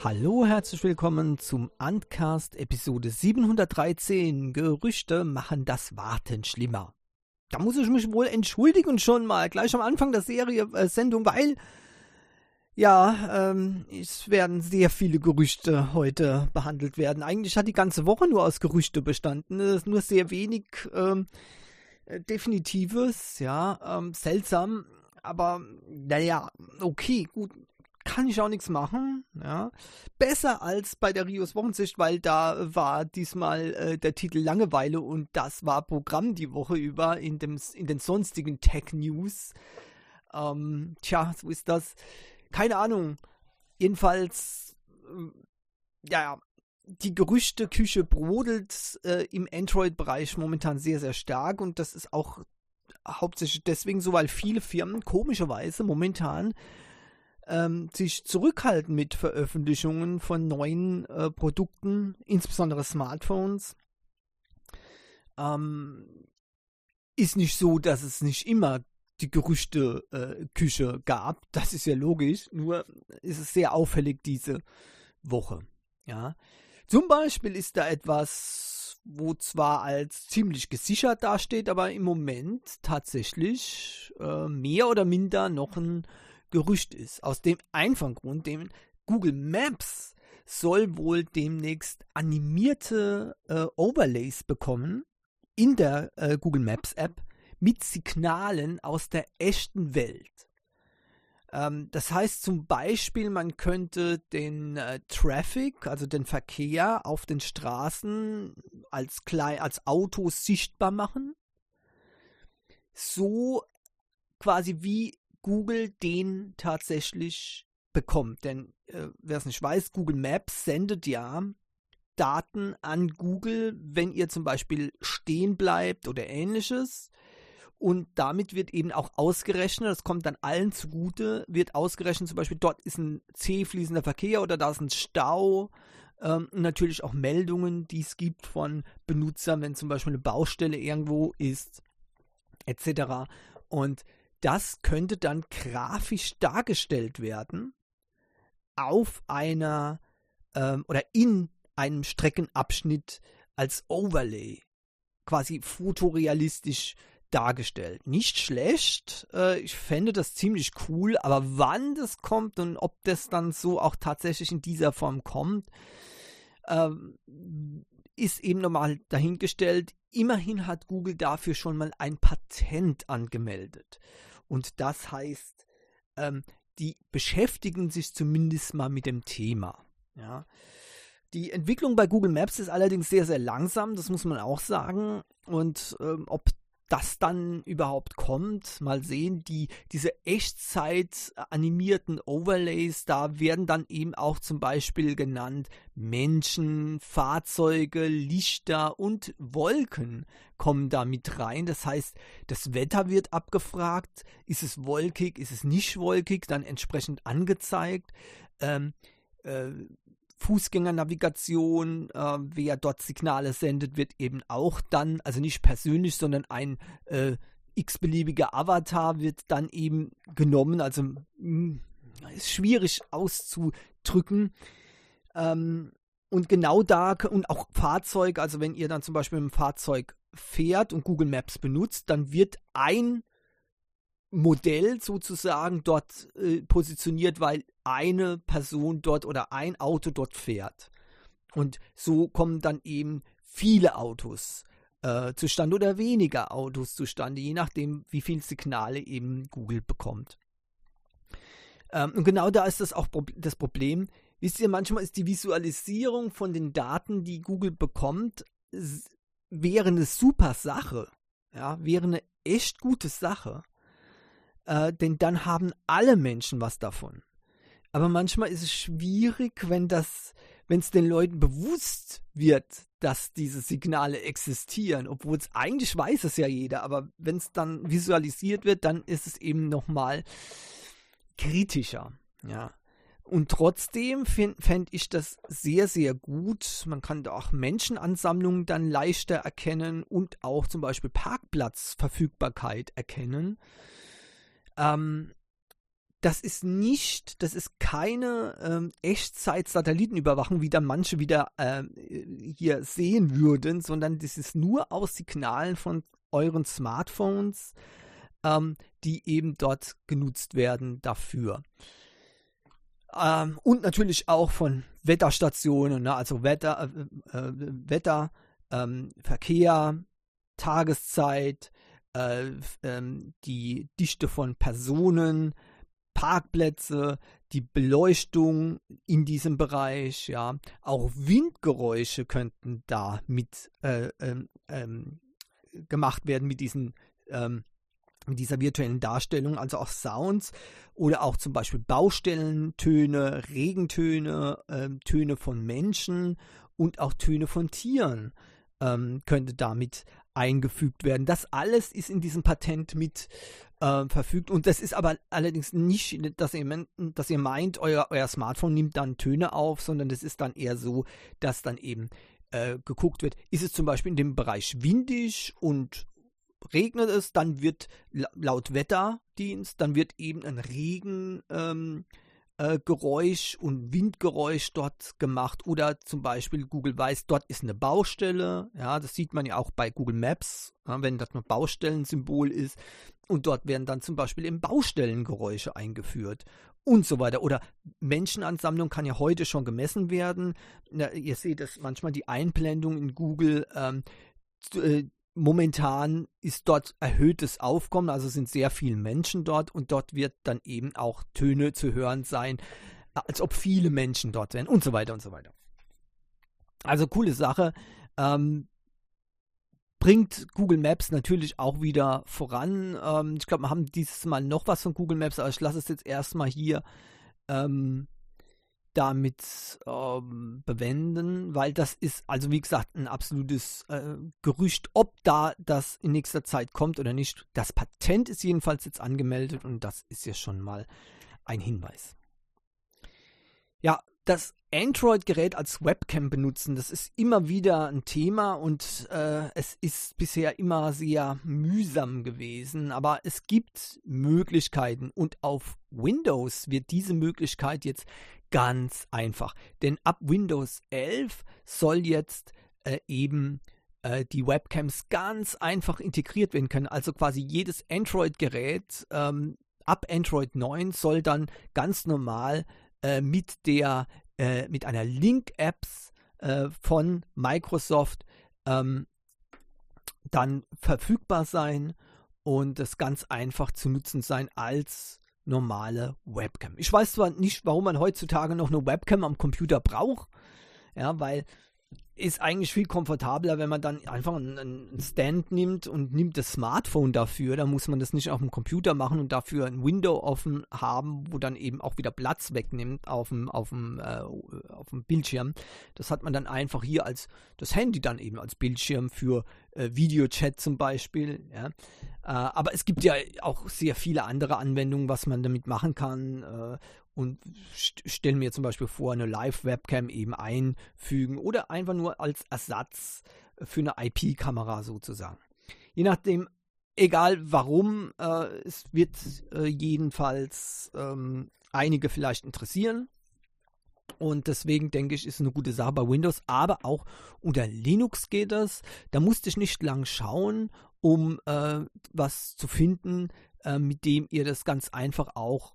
Hallo, herzlich willkommen zum Antcast Episode 713. Gerüchte machen das Warten schlimmer. Da muss ich mich wohl entschuldigen schon mal, gleich am Anfang der Sendung, weil es werden sehr viele Gerüchte heute behandelt werden. Eigentlich hat die ganze Woche nur aus Gerüchte bestanden. Es ist nur sehr wenig Definitives, seltsam, aber naja, okay, gut. Kann ich auch nichts machen, ja. Besser als bei der Rios Wochensicht, weil da war diesmal der Titel Langeweile und das war Programm die Woche über in den sonstigen Tech-News. So ist das. Keine Ahnung. Jedenfalls, die Gerüchteküche brodelt im Android-Bereich momentan sehr, sehr stark und das ist auch hauptsächlich deswegen so, weil viele Firmen komischerweise momentan sich zurückhalten mit Veröffentlichungen von neuen Produkten, insbesondere Smartphones. Ist nicht so, dass es nicht immer die Gerüchteküche gab, das ist ja logisch, nur ist es sehr auffällig diese Woche. Ja. Zum Beispiel ist da etwas, wo zwar als ziemlich gesichert dasteht, aber im Moment tatsächlich mehr oder minder noch ein Gerücht ist. Aus dem einfachen Grund, dem Google Maps soll wohl demnächst animierte Overlays bekommen in der Google Maps App mit Signalen aus der echten Welt. Das heißt zum Beispiel, man könnte den Traffic, also den Verkehr auf den Straßen als Auto sichtbar machen. So quasi wie Google den tatsächlich bekommt. Denn wer es nicht weiß, Google Maps sendet ja Daten an Google, wenn ihr zum Beispiel stehen bleibt oder ähnliches. Und damit wird eben auch ausgerechnet, das kommt dann allen zugute, wird ausgerechnet, zum Beispiel dort ist ein zäh fließender Verkehr oder da ist ein Stau. Und natürlich auch Meldungen, die es gibt von Benutzern, wenn zum Beispiel eine Baustelle irgendwo ist, etc. Und das könnte dann grafisch dargestellt werden auf einer oder in einem Streckenabschnitt als Overlay, quasi fotorealistisch dargestellt. Nicht schlecht, ich fände das ziemlich cool, aber wann das kommt und ob das dann so auch tatsächlich in dieser Form kommt, ist eben nochmal dahingestellt. Immerhin hat Google dafür schon mal ein Patent angemeldet. Und das heißt, die beschäftigen sich zumindest mal mit dem Thema. Ja. Die Entwicklung bei Google Maps ist allerdings sehr, sehr langsam, das muss man auch sagen. Und ob das dann überhaupt kommt, mal sehen, diese Echtzeit animierten Overlays, da werden dann eben auch zum Beispiel genannt Menschen, Fahrzeuge, Lichter und Wolken kommen da mit rein. Das heißt, das Wetter wird abgefragt, ist es wolkig, ist es nicht wolkig, dann entsprechend angezeigt. Fußgängernavigation, wer dort Signale sendet, wird eben auch dann, also nicht persönlich, sondern ein x-beliebiger Avatar wird dann eben genommen, also ist schwierig auszudrücken. Und genau da, und auch Fahrzeug, also wenn ihr dann zum Beispiel mit dem Fahrzeug fährt und Google Maps benutzt, dann wird ein Modell sozusagen dort positioniert, weil eine Person dort oder ein Auto dort fährt. Und so kommen dann eben viele Autos zustande oder weniger Autos zustande, je nachdem, wie viele Signale eben Google bekommt. Und genau da ist das auch das Problem. Wisst ihr, manchmal ist die Visualisierung von den Daten, die Google bekommt, wäre eine super Sache. Ja, wäre eine echt gute Sache. Denn dann haben alle Menschen was davon. Aber manchmal ist es schwierig, wenn es den Leuten bewusst wird, dass diese Signale existieren, obwohl es eigentlich weiß es ja jeder, aber wenn es dann visualisiert wird, dann ist es eben nochmal kritischer. Ja. Und trotzdem fände ich das sehr, sehr gut. Man kann da auch Menschenansammlungen dann leichter erkennen und auch zum Beispiel Parkplatzverfügbarkeit erkennen. das ist keine Echtzeit-Satellitenüberwachung, wie dann manche wieder hier sehen würden, sondern das ist nur aus Signalen von euren Smartphones, die eben dort genutzt werden dafür. Und natürlich auch von Wetterstationen, ne? Also Wetter, Verkehr, Tageszeit, die Dichte von Personen, Parkplätze, die Beleuchtung in diesem Bereich, ja, auch Windgeräusche könnten da mit gemacht werden mit dieser virtuellen Darstellung, also auch Sounds oder auch zum Beispiel Baustellentöne, Regentöne, Töne von Menschen und auch Töne von Tieren könnte damit eingefügt werden. Das alles ist in diesem Patent mit verfügt und das ist aber allerdings nicht, dass ihr meint, euer Smartphone nimmt dann Töne auf, sondern das ist dann eher so, dass dann eben geguckt wird, ist es zum Beispiel in dem Bereich windig und regnet es, dann wird laut Wetterdienst, dann wird eben ein Regengeräusch und Windgeräusch dort gemacht oder zum Beispiel Google weiß, dort ist eine Baustelle, ja, das sieht man ja auch bei Google Maps, ja, wenn das ein Baustellensymbol ist und dort werden dann zum Beispiel eben Baustellengeräusche eingeführt und so weiter. Oder Menschenansammlung kann ja heute schon gemessen werden. Na, ihr seht das manchmal die Einblendung in Google, momentan ist dort erhöhtes Aufkommen, also sind sehr viele Menschen dort und dort wird dann eben auch Töne zu hören sein, als ob viele Menschen dort wären und so weiter und so weiter. Also coole Sache. Bringt Google Maps natürlich auch wieder voran. Ich glaube, wir haben dieses Mal noch was von Google Maps, aber ich lasse es jetzt erstmal hier damit bewenden, weil das ist, also wie gesagt, ein absolutes Gerücht, ob da das in nächster Zeit kommt oder nicht. Das Patent ist jedenfalls jetzt angemeldet und das ist ja schon mal ein Hinweis. Ja, das Android-Gerät als Webcam benutzen, das ist immer wieder ein Thema und es ist bisher immer sehr mühsam gewesen, aber es gibt Möglichkeiten und auf Windows wird diese Möglichkeit jetzt ganz einfach, denn ab Windows 11 soll jetzt eben die Webcams ganz einfach integriert werden können, also quasi jedes Android-Gerät ab Android 9 soll dann ganz normal mit einer Link-Apps von Microsoft dann verfügbar sein und es ganz einfach zu nutzen sein als normale Webcam. Ich weiß zwar nicht, warum man heutzutage noch eine Webcam am Computer braucht, ja, weil ist eigentlich viel komfortabler, wenn man dann einfach einen Stand nimmt und nimmt das Smartphone dafür. Da muss man das nicht auf dem Computer machen und dafür ein Window offen haben, wo dann eben auch wieder Platz wegnimmt auf dem Bildschirm. Das hat man dann einfach hier als das Handy dann eben als Bildschirm für Videochat zum Beispiel. Ja. Aber es gibt ja auch sehr viele andere Anwendungen, was man damit machen kann. Und stellen mir zum Beispiel vor, eine Live-Webcam eben einfügen oder einfach nur als Ersatz für eine IP-Kamera sozusagen. Je nachdem, egal warum, es wird jedenfalls einige vielleicht interessieren. Und deswegen denke ich, ist eine gute Sache bei Windows, aber auch unter Linux geht das. Da musste ich nicht lang schauen, um was zu finden, mit dem ihr das ganz einfach auch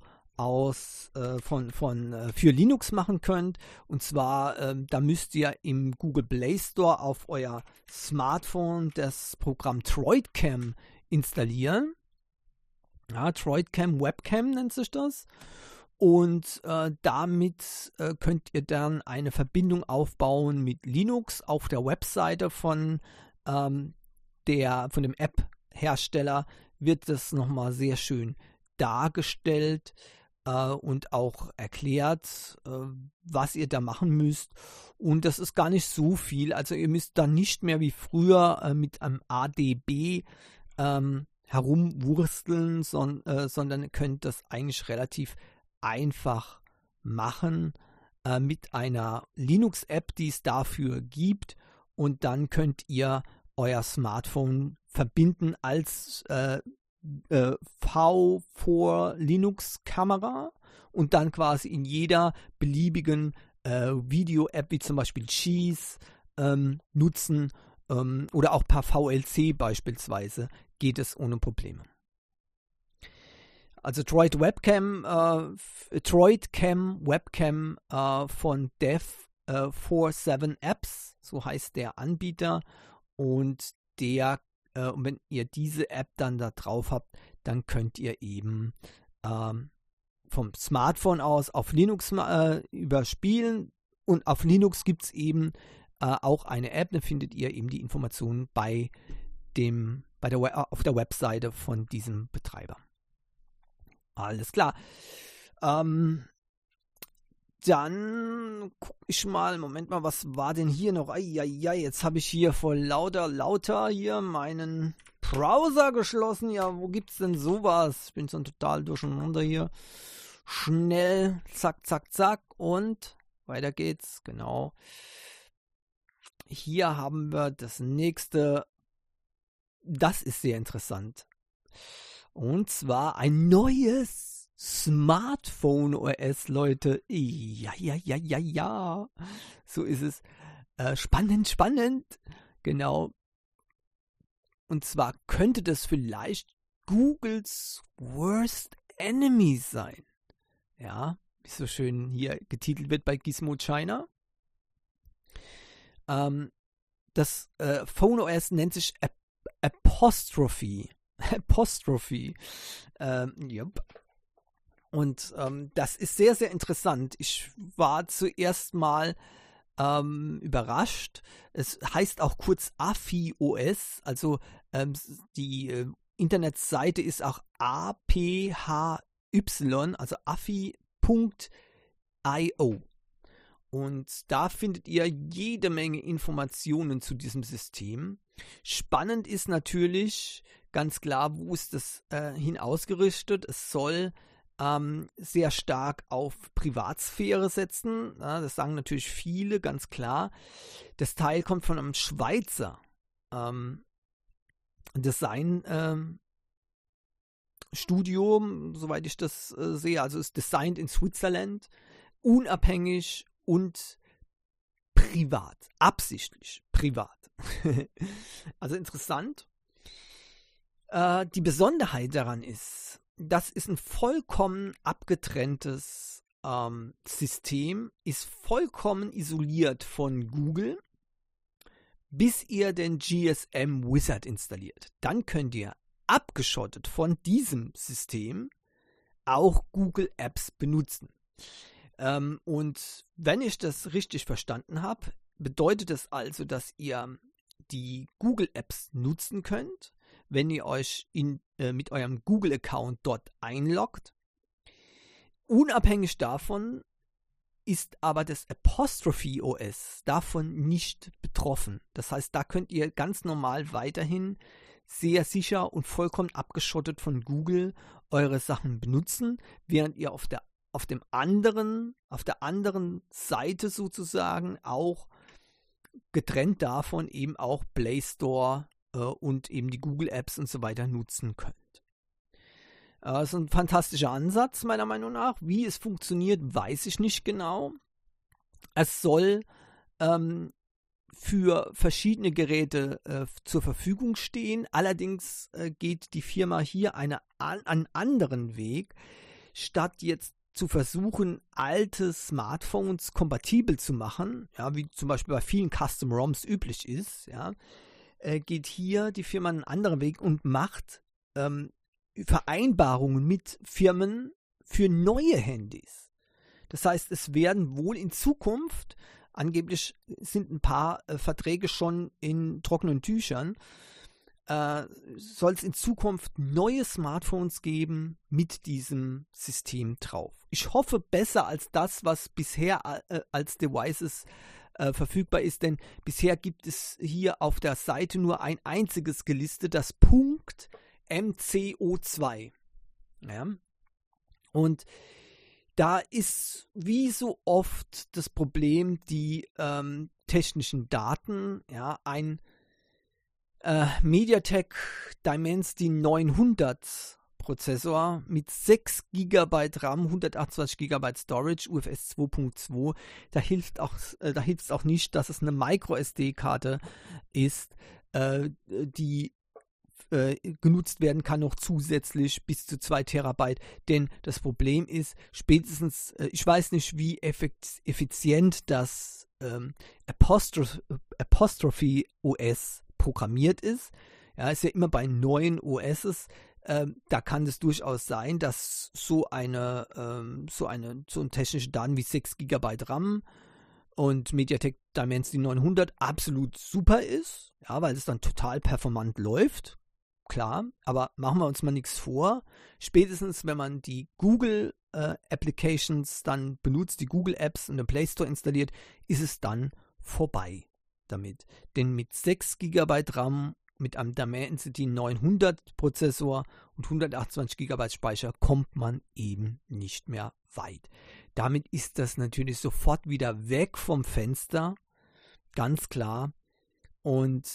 für Linux machen könnt. Und zwar, da müsst ihr im Google Play Store auf euer Smartphone das Programm DroidCam installieren. Ja, DroidCam Webcam nennt sich das. Und damit könnt ihr dann eine Verbindung aufbauen mit Linux auf der Webseite von dem App-Hersteller wird das nochmal sehr schön dargestellt und auch erklärt, was ihr da machen müsst. Und das ist gar nicht so viel. Also ihr müsst dann nicht mehr wie früher mit einem ADB herumwursteln, sondern könnt das eigentlich relativ einfach machen mit einer Linux-App, die es dafür gibt. Und dann könnt ihr euer Smartphone verbinden als V4 Linux-Kamera und dann quasi in jeder beliebigen Video-App, wie zum Beispiel Cheese, nutzen oder auch per VLC beispielsweise, geht es ohne Probleme. Also Droid Cam Webcam von Dev47 Apps, so heißt der Anbieter, und wenn ihr diese App dann da drauf habt, dann könnt ihr eben vom Smartphone aus auf Linux überspielen, und auf Linux gibt es eben auch eine App, da findet ihr eben die Informationen auf der Webseite von diesem Betreiber. Alles klar. Dann gucke ich mal, Moment mal, was war denn hier noch? Jetzt habe ich hier vor lauter hier meinen Browser geschlossen. Ja, wo gibt's denn sowas? Ich bin so total durcheinander hier. Schnell, zack, zack, zack und weiter geht's, genau. Hier haben wir das nächste. Das ist sehr interessant. Und zwar ein neues Smartphone OS, Leute. Ja. So ist es. Spannend. Genau. Und zwar könnte das vielleicht Googles Worst Enemy sein. Ja, wie so schön hier getitelt wird bei Gizmo China. Das Phone OS nennt sich Apostrophe. Yep. Und das ist sehr, sehr interessant. Ich war zuerst mal überrascht. Es heißt auch kurz APHY-OS, also die Internetseite ist auch APHY, also APHY.io. Und da findet ihr jede Menge Informationen zu diesem System. Spannend ist natürlich ganz klar, wo ist das hin ausgerichtet. Es soll sehr stark auf Privatsphäre setzen. Ja, das sagen natürlich viele, ganz klar. Das Teil kommt von einem Schweizer Design Studio, soweit ich das sehe. Also ist designed in Switzerland, unabhängig und privat, absichtlich privat. Also interessant. Die Besonderheit daran ist, das ist ein vollkommen abgetrenntes System, ist vollkommen isoliert von Google, bis ihr den GSM Wizard installiert. Dann könnt ihr abgeschottet von diesem System auch Google Apps benutzen. Und wenn ich das richtig verstanden habe, bedeutet das also, dass ihr die Google Apps nutzen könnt, wenn ihr euch mit eurem Google-Account dort einloggt. Unabhängig davon ist aber das Apostrophe OS davon nicht betroffen. Das heißt, da könnt ihr ganz normal weiterhin sehr sicher und vollkommen abgeschottet von Google eure Sachen benutzen, während ihr auf der anderen Seite sozusagen auch getrennt davon eben auch Play Store und eben die Google Apps und so weiter nutzen könnt. Das ist ein fantastischer Ansatz, meiner Meinung nach. Wie es funktioniert, weiß ich nicht genau. Es soll für verschiedene Geräte zur Verfügung stehen. Allerdings geht die Firma hier einen anderen Weg. Statt jetzt zu versuchen, alte Smartphones kompatibel zu machen, ja, wie zum Beispiel bei vielen Custom-ROMs üblich ist, ja, geht hier die Firma einen anderen Weg und macht Vereinbarungen mit Firmen für neue Handys. Das heißt, es werden wohl in Zukunft, angeblich sind ein paar Verträge schon in trockenen Tüchern, soll es in Zukunft neue Smartphones geben mit diesem System drauf. Ich hoffe besser als das, was bisher als Devices verfügbar ist, denn bisher gibt es hier auf der Seite nur ein einziges gelistet, das Punkt MCO2. Ja? Und da ist wie so oft das Problem, die technischen Daten, ja, MediaTek Dimensity 900 Prozessor mit 6 GB RAM, 128 GB Storage, UFS 2.2. Da hilft es auch nicht, dass es eine Micro-SD-Karte ist, die genutzt werden kann noch zusätzlich bis zu 2 Terabyte, denn das Problem ist, spätestens, ich weiß nicht, wie effizient das Apostrophe OS programmiert ist. Ja, ist ja immer bei neuen OSs, da kann es durchaus sein, dass so ein technische Daten wie 6 GB RAM und MediaTek Dimensity 900 absolut super ist, ja, weil es dann total performant läuft. Klar, aber machen wir uns mal nichts vor. Spätestens, wenn man die Google Applications dann benutzt, die Google Apps in den Play Store installiert, ist es dann vorbei damit. Denn mit 6 GB RAM, mit einem Dimensity 900 Prozessor und 128 GB Speicher kommt man eben nicht mehr weit. Damit ist das natürlich sofort wieder weg vom Fenster, ganz klar. Und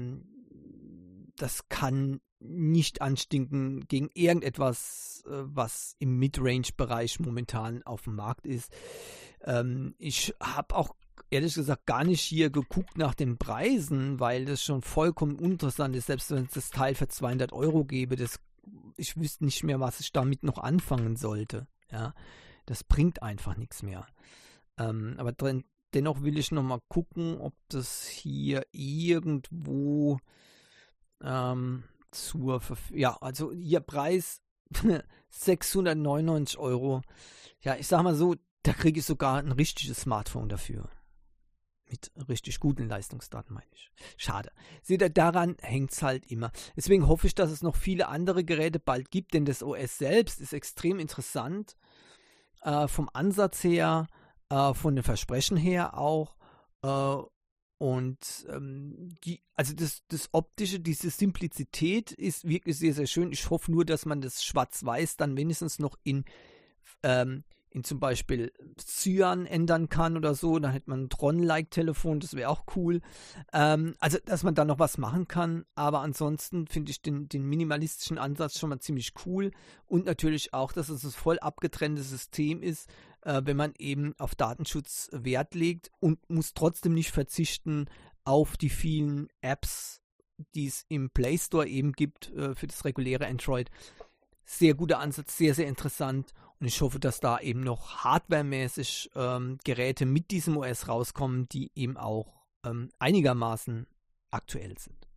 das kann nicht anstinken gegen irgendetwas, was im Midrange-Bereich momentan auf dem Markt ist. Ich habe auch ehrlich gesagt gar nicht hier geguckt nach den Preisen, weil das schon vollkommen uninteressant ist, selbst wenn es das Teil für 200 Euro gäbe. Ich wüsste nicht mehr, was ich damit noch anfangen sollte. Ja, das bringt einfach nichts mehr. Aber dennoch will ich nochmal gucken, ob das hier irgendwo also hier Preis 699 Euro. Ja, ich sag mal so, da kriege ich sogar ein richtiges Smartphone dafür. Mit richtig guten Leistungsdaten, meine ich. Schade. Seht ihr, daran hängt es halt immer. Deswegen hoffe ich, dass es noch viele andere Geräte bald gibt, denn das OS selbst ist extrem interessant. Vom Ansatz her, von den Versprechen her auch. Und das Optische, diese Simplizität ist wirklich sehr, sehr schön. Ich hoffe nur, dass man das Schwarz-Weiß dann wenigstens noch in zum Beispiel Cyan ändern kann oder so. Dann hätte man ein Tron-like-Telefon, das wäre auch cool. Also, dass man da noch was machen kann. Aber ansonsten finde ich den minimalistischen Ansatz schon mal ziemlich cool. Und natürlich auch, dass es ein voll abgetrenntes System ist, wenn man eben auf Datenschutz Wert legt und muss trotzdem nicht verzichten auf die vielen Apps, die es im Play Store eben gibt für das reguläre Android. Sehr guter Ansatz, sehr, sehr interessant und ich hoffe, dass da eben noch hardwaremäßig Geräte mit diesem OS rauskommen, die eben auch einigermaßen aktuell sind.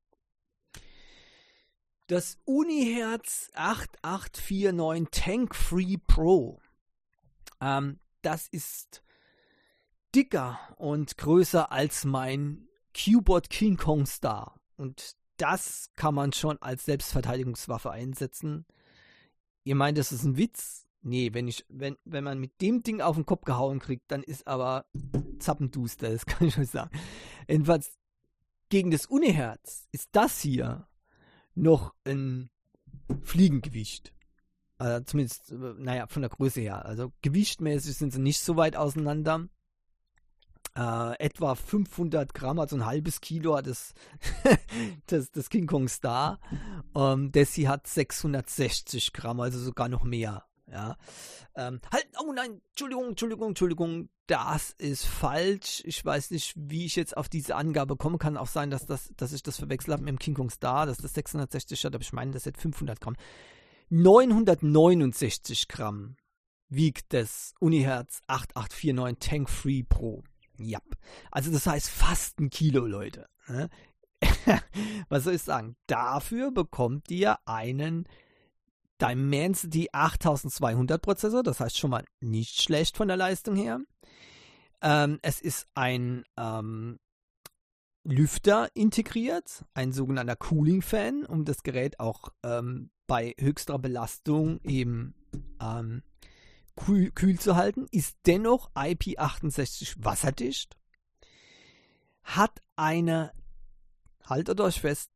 Das Uniherz 8849 Tank Free Pro. Das ist dicker und größer als mein Cubot King Kong Star. Und das kann man schon als Selbstverteidigungswaffe einsetzen. Ihr meint, das ist ein Witz? Nee, wenn man mit dem Ding auf den Kopf gehauen kriegt, dann ist aber zappenduster, das kann ich euch sagen. Jedenfalls, gegen das Uniherz ist das hier noch ein Fliegengewicht. Zumindest, von der Größe her. Also gewichtmäßig sind sie nicht so weit auseinander. Etwa 500 Gramm, also ein halbes Kilo hat das King Kong Star. Das hier hat 660 Gramm, also sogar noch mehr. Ja. Oh nein, Entschuldigung, das ist falsch. Ich weiß nicht, wie ich jetzt auf diese Angabe kommen kann. Auch sein, dass ich das verwechselt habe mit dem King Kong Star, dass das 660 hat, aber ich meine, das hat 500 Gramm. 969 Gramm wiegt das Uniherz 8849 Tank Free Pro. Ja, also das heißt fast ein Kilo, Leute. Was soll ich sagen? Dafür bekommt ihr einen Dimensity 8200 Prozessor, das heißt schon mal nicht schlecht von der Leistung her. Es ist ein Lüfter integriert, ein sogenannter Cooling Fan, um das Gerät auch bei höchster Belastung eben kühl zu halten, ist dennoch IP68 wasserdicht, hat eine, haltet euch fest,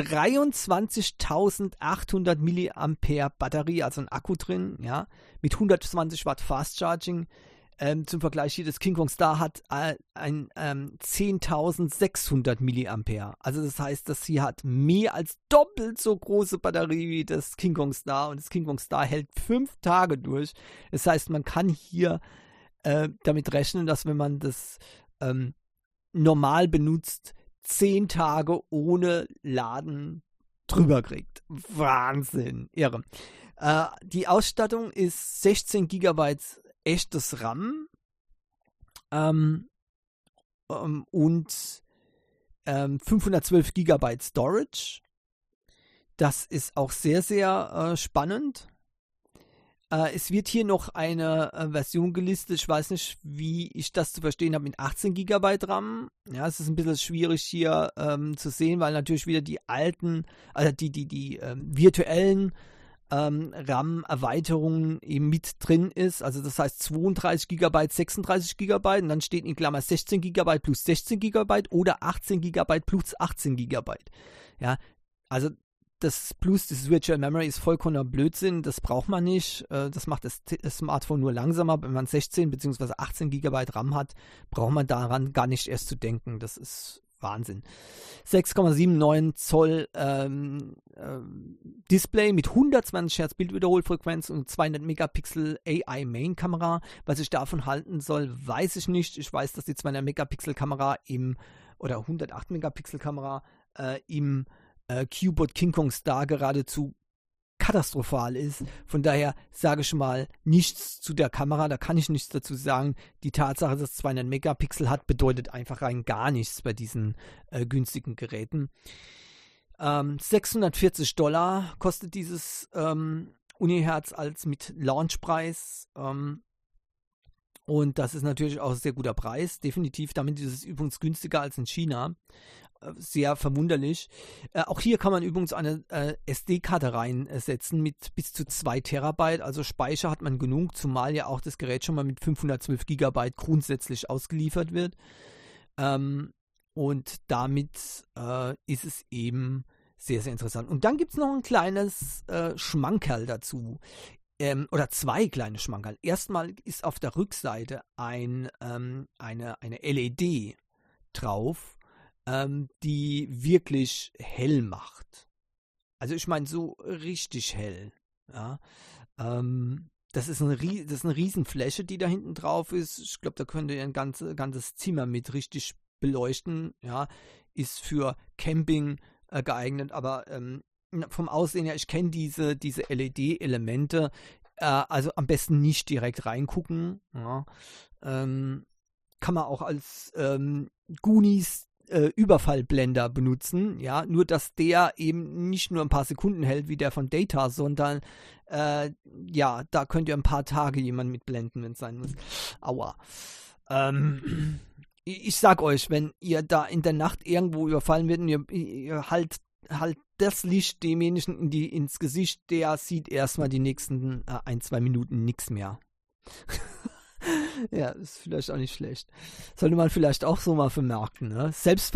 23.800 mAh Batterie, also ein Akku drin, ja, mit 120 Watt Fast Charging. Zum Vergleich hier, das King Kong Star hat ein 10.600 Milliampere. Also das heißt, das hier hat mehr als doppelt so große Batterie wie das King Kong Star. Und das King Kong Star hält 5 Tage durch. Das heißt, man kann hier damit rechnen, dass wenn man das normal benutzt, 10 Tage ohne Laden drüber kriegt. Wahnsinn, irre. Die Ausstattung ist 16 GB echtes RAM und 512 GB Storage. Das ist auch sehr, sehr spannend. Es wird hier noch eine Version gelistet, ich weiß nicht, wie ich das zu verstehen habe, mit 18 GB RAM. Ja, es ist ein bisschen schwierig hier zu sehen, weil natürlich wieder die alten, also die virtuellen RAM-Erweiterungen eben mit drin ist. Also das heißt 32 GB, 36 GB und dann steht in Klammer 16 GB plus 16 GB oder 18 GB plus 18 GB. Ja, also das Plus, das Virtual Memory ist vollkommener Blödsinn, das braucht man nicht. Das macht das Smartphone nur langsamer. Wenn man 16 bzw. 18 GB RAM hat, braucht man daran gar nicht erst zu denken. Das ist Wahnsinn. 6,79 Zoll Display mit 120 Hertz Bildwiederholfrequenz und 200 Megapixel AI Main Kamera. Was ich davon halten soll, weiß ich nicht. Ich weiß, dass die 200 Megapixel Kamera oder 108 Megapixel Kamera im Cubot King Kong Star geradezu katastrophal ist. Von daher sage ich mal nichts zu der Kamera, da kann ich nichts dazu sagen. Die Tatsache, dass es 200 Megapixel hat, bedeutet einfach rein gar nichts bei diesen günstigen Geräten. $640 kostet dieses Uniherz als mit Launchpreis. Und das ist natürlich auch ein sehr guter Preis. Definitiv, damit ist es übrigens günstiger als in China. Sehr verwunderlich. Auch hier kann man übrigens eine SD-Karte reinsetzen mit bis zu 2 Terabyte. Also Speicher hat man genug, zumal ja auch das Gerät schon mal mit 512 GB grundsätzlich ausgeliefert wird. Und damit ist es eben sehr, sehr interessant. Und dann gibt es noch ein kleines Schmankerl dazu. Oder 2 kleine Schmankerl. Erstmal ist auf der Rückseite eine LED drauf, die wirklich hell macht. Also ich meine so richtig hell. Ja. Das ist eine Riesenfläche, die da hinten drauf ist. Ich glaube, da könnt ihr ein ganzes Zimmer mit richtig beleuchten. Ja. Ist für Camping geeignet, aber vom Aussehen her, ich kenne diese LED-Elemente, also am besten nicht direkt reingucken. Ja. Kann man auch als Goonies Überfallblender benutzen, ja, nur dass der eben nicht nur ein paar Sekunden hält wie der von Data, sondern ja, da könnt ihr ein paar Tage jemanden mitblenden, wenn es sein muss. Aua. Ich sag euch, wenn ihr da in der Nacht irgendwo überfallen werdet und ihr halt das Licht demjenigen ins Gesicht, der sieht erstmal die nächsten 1-2 Minuten nichts mehr. Ja, ist vielleicht auch nicht schlecht. Sollte man vielleicht auch so mal vermerken, ne?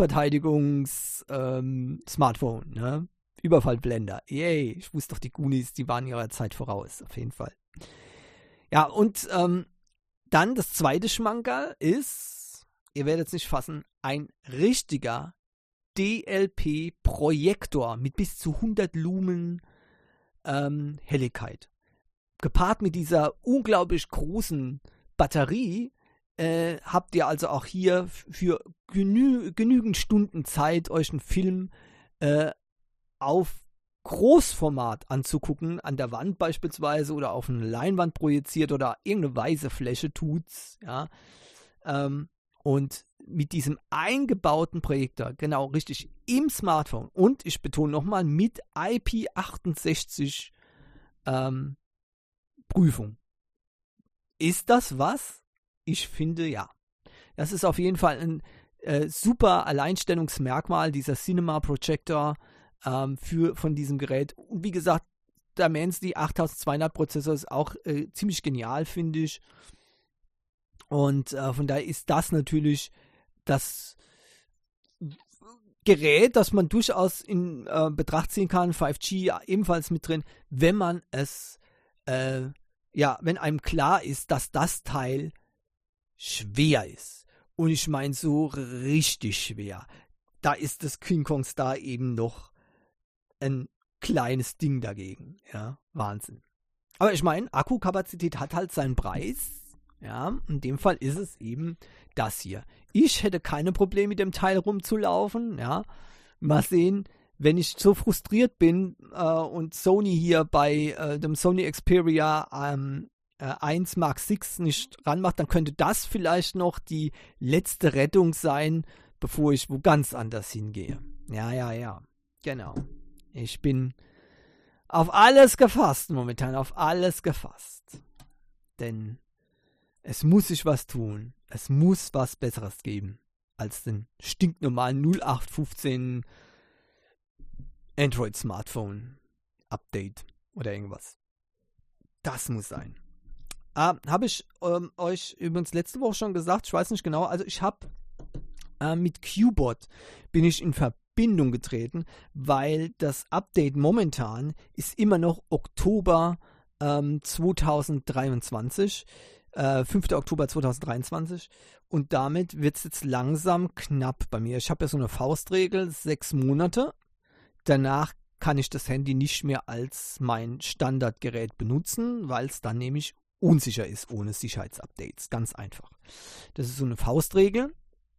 Selbstverteidigungs-Smartphone, ne? Überfallblender. Yay, ich wusste doch, die Goonies, die waren ihrer Zeit voraus, auf jeden Fall. Ja, und dann das zweite Schmankerl ist, ihr werdet es nicht fassen, ein richtiger DLP-Projektor mit bis zu 100 Lumen Helligkeit. Gepaart mit dieser unglaublich großen Batterie habt ihr also auch hier für genügend Stunden Zeit, euch einen Film auf Großformat anzugucken, an der Wand beispielsweise oder auf eine Leinwand projiziert oder irgendeine weiße Fläche tut's, ja. Und mit diesem eingebauten Projektor, genau richtig, im Smartphone und ich betone nochmal mit IP68 Prüfung. Ist das was? Ich finde ja. Das ist auf jeden Fall ein super Alleinstellungsmerkmal, dieser Cinema Projector von diesem Gerät. Und wie gesagt, der Dimensity 8200 Prozessor ist auch ziemlich genial, finde ich. Und von daher ist das natürlich das Gerät, das man durchaus in Betracht ziehen kann, 5G ebenfalls mit drin, wenn man es wenn einem klar ist, dass das Teil schwer ist. Und ich meine so richtig schwer. Da ist das King Kong Star eben noch ein kleines Ding dagegen. Ja, Wahnsinn. Aber ich meine, Akkukapazität hat halt seinen Preis. Ja, in dem Fall ist es eben das hier. Ich hätte keine Probleme mit dem Teil rumzulaufen. Ja, mal sehen, wenn ich so frustriert bin und Sony hier bei dem Sony Xperia 1 Mark VI nicht ranmacht, dann könnte das vielleicht noch die letzte Rettung sein, bevor ich wo ganz anders hingehe. Ja, genau. Ich bin auf alles gefasst momentan, auf alles gefasst. Denn es muss sich was tun. Es muss was Besseres geben als den stinknormalen 0815 Android-Smartphone-Update oder irgendwas. Das muss sein. Habe ich euch übrigens letzte Woche schon gesagt, ich weiß nicht genau, also ich habe mit Qbot bin ich in Verbindung getreten, weil das Update momentan ist immer noch Oktober 2023, 5. Oktober 2023 und damit wird es jetzt langsam knapp bei mir. Ich habe ja so eine Faustregel, 6 Monate. Danach kann ich das Handy nicht mehr als mein Standardgerät benutzen, weil es dann nämlich unsicher ist ohne Sicherheitsupdates. Ganz einfach. Das ist so eine Faustregel.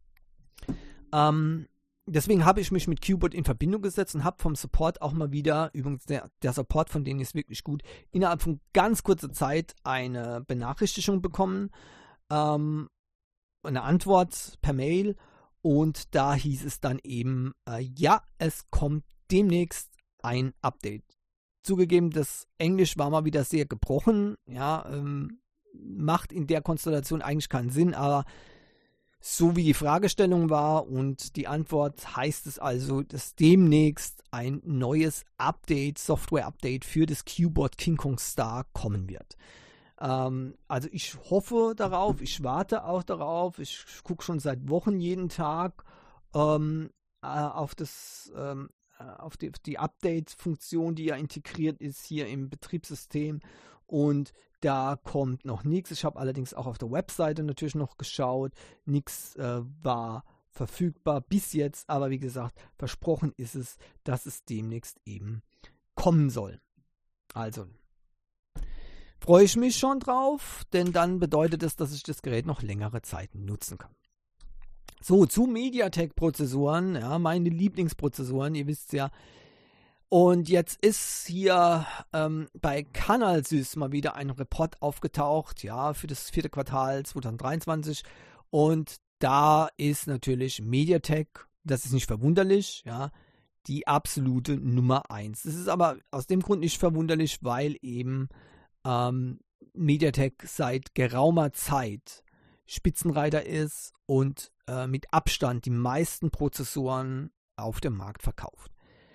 Deswegen habe ich mich mit Qbot in Verbindung gesetzt und habe vom Support auch mal wieder, übrigens der Support von denen ist wirklich gut, innerhalb von ganz kurzer Zeit eine Benachrichtigung bekommen, eine Antwort per Mail und da hieß es dann eben, ja, es kommt demnächst ein Update. Zugegeben, das Englisch war mal wieder sehr gebrochen, ja, macht in der Konstellation eigentlich keinen Sinn, aber so wie die Fragestellung war und die Antwort, heißt es also, dass demnächst ein neues Update, Software-Update für das Qbot King Kong Star kommen wird. Also ich hoffe darauf, ich warte auch darauf, ich gucke schon seit Wochen jeden Tag auf die Update-Funktion, die ja integriert ist hier im Betriebssystem und da kommt noch nichts. Ich habe allerdings auch auf der Webseite natürlich noch geschaut. Nichts war verfügbar bis jetzt, aber wie gesagt, versprochen ist es, dass es demnächst eben kommen soll. Also freue ich mich schon drauf, denn dann bedeutet es, dass ich das Gerät noch längere Zeit nutzen kann. So, zu MediaTek-Prozessoren, ja, meine Lieblingsprozessoren, ihr wisst ja. Und jetzt ist hier bei Canalsys mal wieder ein Report aufgetaucht, ja, für das 4. Quartal 2023. Und da ist natürlich MediaTek, das ist nicht verwunderlich, ja, die absolute Nummer 1. Das ist aber aus dem Grund nicht verwunderlich, weil eben MediaTek seit geraumer Zeit Spitzenreiter ist und mit Abstand die meisten Prozessoren auf dem Markt verkauft.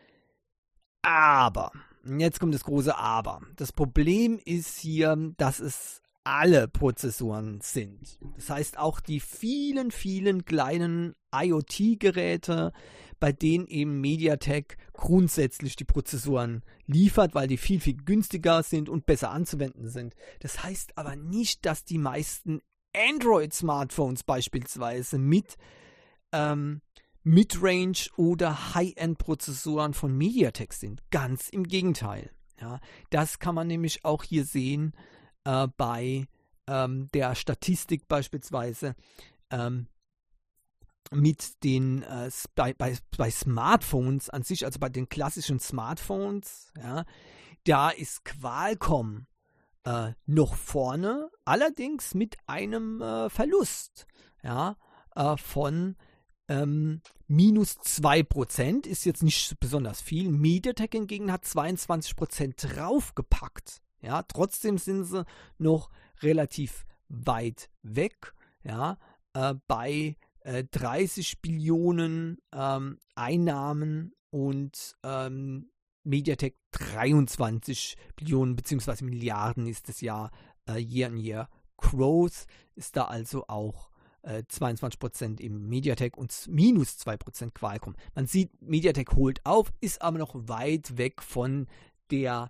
Aber, jetzt kommt das große Aber. Das Problem ist hier, dass es alle Prozessoren sind. Das heißt auch die vielen, vielen kleinen IoT-Geräte, bei denen eben MediaTek grundsätzlich die Prozessoren liefert, weil die viel, viel günstiger sind und besser anzuwenden sind. Das heißt aber nicht, dass die meisten Android-Smartphones beispielsweise mit Midrange- oder High-End-Prozessoren von MediaTek sind. Ganz im Gegenteil. Ja, das kann man nämlich auch hier sehen bei der Statistik beispielsweise mit den bei Smartphones an sich, also bei den klassischen Smartphones, ja, da ist Qualcomm noch vorne, allerdings mit einem Verlust, ja, von minus 2%, ist jetzt nicht besonders viel. MediaTek hingegen hat 22% draufgepackt. Ja, trotzdem sind sie noch relativ weit weg, ja, bei 30 Billionen Einnahmen und MediaTek 23 Billionen bzw. Milliarden ist das Jahr Year-on-Year Growth, ist da also auch 22% im MediaTek und minus 2% Qualcomm. Man sieht, MediaTek holt auf, ist aber noch weit weg von der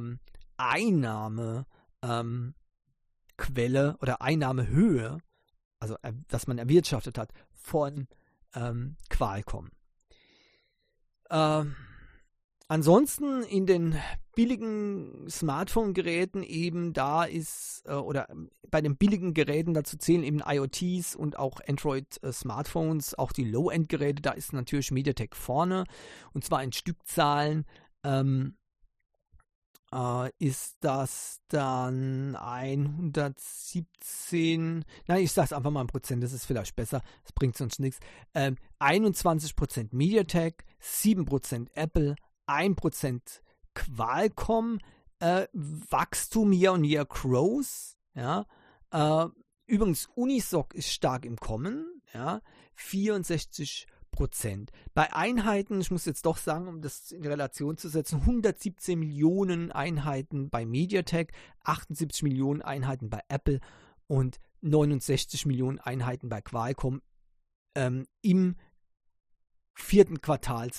Einnahmequelle oder Einnahmehöhe also das man erwirtschaftet hat von Qualcomm. Ansonsten in den billigen Smartphone-Geräten eben da ist, oder bei den billigen Geräten dazu zählen eben IoTs und auch Android-Smartphones, auch die Low-End-Geräte, da ist natürlich MediaTek vorne, und zwar in Stückzahlen ist das dann 117, nein, ich sag's einfach mal in Prozent, das ist vielleicht besser, das bringt sonst nichts. 21% MediaTek, 7% Apple, 1% Qualcomm, Wachstum Year on Year Growth, ja. Übrigens, Unisoc ist stark im Kommen, ja, 64%. Bei Einheiten, ich muss jetzt doch sagen, um das in Relation zu setzen, 117 Millionen Einheiten bei MediaTek, 78 Millionen Einheiten bei Apple und 69 Millionen Einheiten bei Qualcomm im vierten Quartal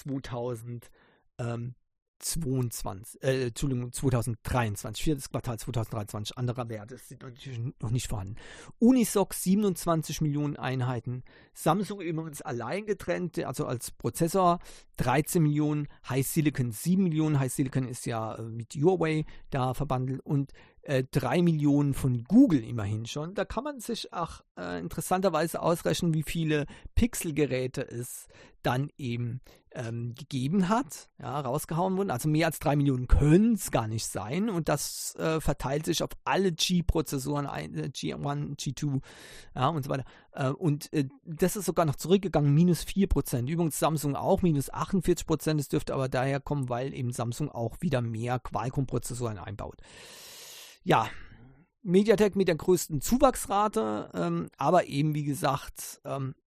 2023, viertes Quartal 2023, anderer Werte sind natürlich noch nicht vorhanden. Unisoc 27 Millionen Einheiten, Samsung übrigens allein getrennt, also als Prozessor 13 Millionen, HiSilicon 7 Millionen, HiSilicon ist ja mit Huawei da verbandelt, und 3 Millionen von Google immerhin schon. Da kann man sich auch interessanterweise ausrechnen, wie viele Pixel-Geräte es dann eben gegeben hat, ja, rausgehauen wurden. Also mehr als 3 Millionen können es gar nicht sein, und das verteilt sich auf alle G-Prozessoren, G1, G2, ja, und so weiter. Und das ist sogar noch zurückgegangen, minus 4%. Übrigens Samsung auch, minus 48%. Das dürfte aber daher kommen, weil eben Samsung auch wieder mehr Qualcomm-Prozessoren einbaut. Ja, MediaTek mit der größten Zuwachsrate, aber eben wie gesagt,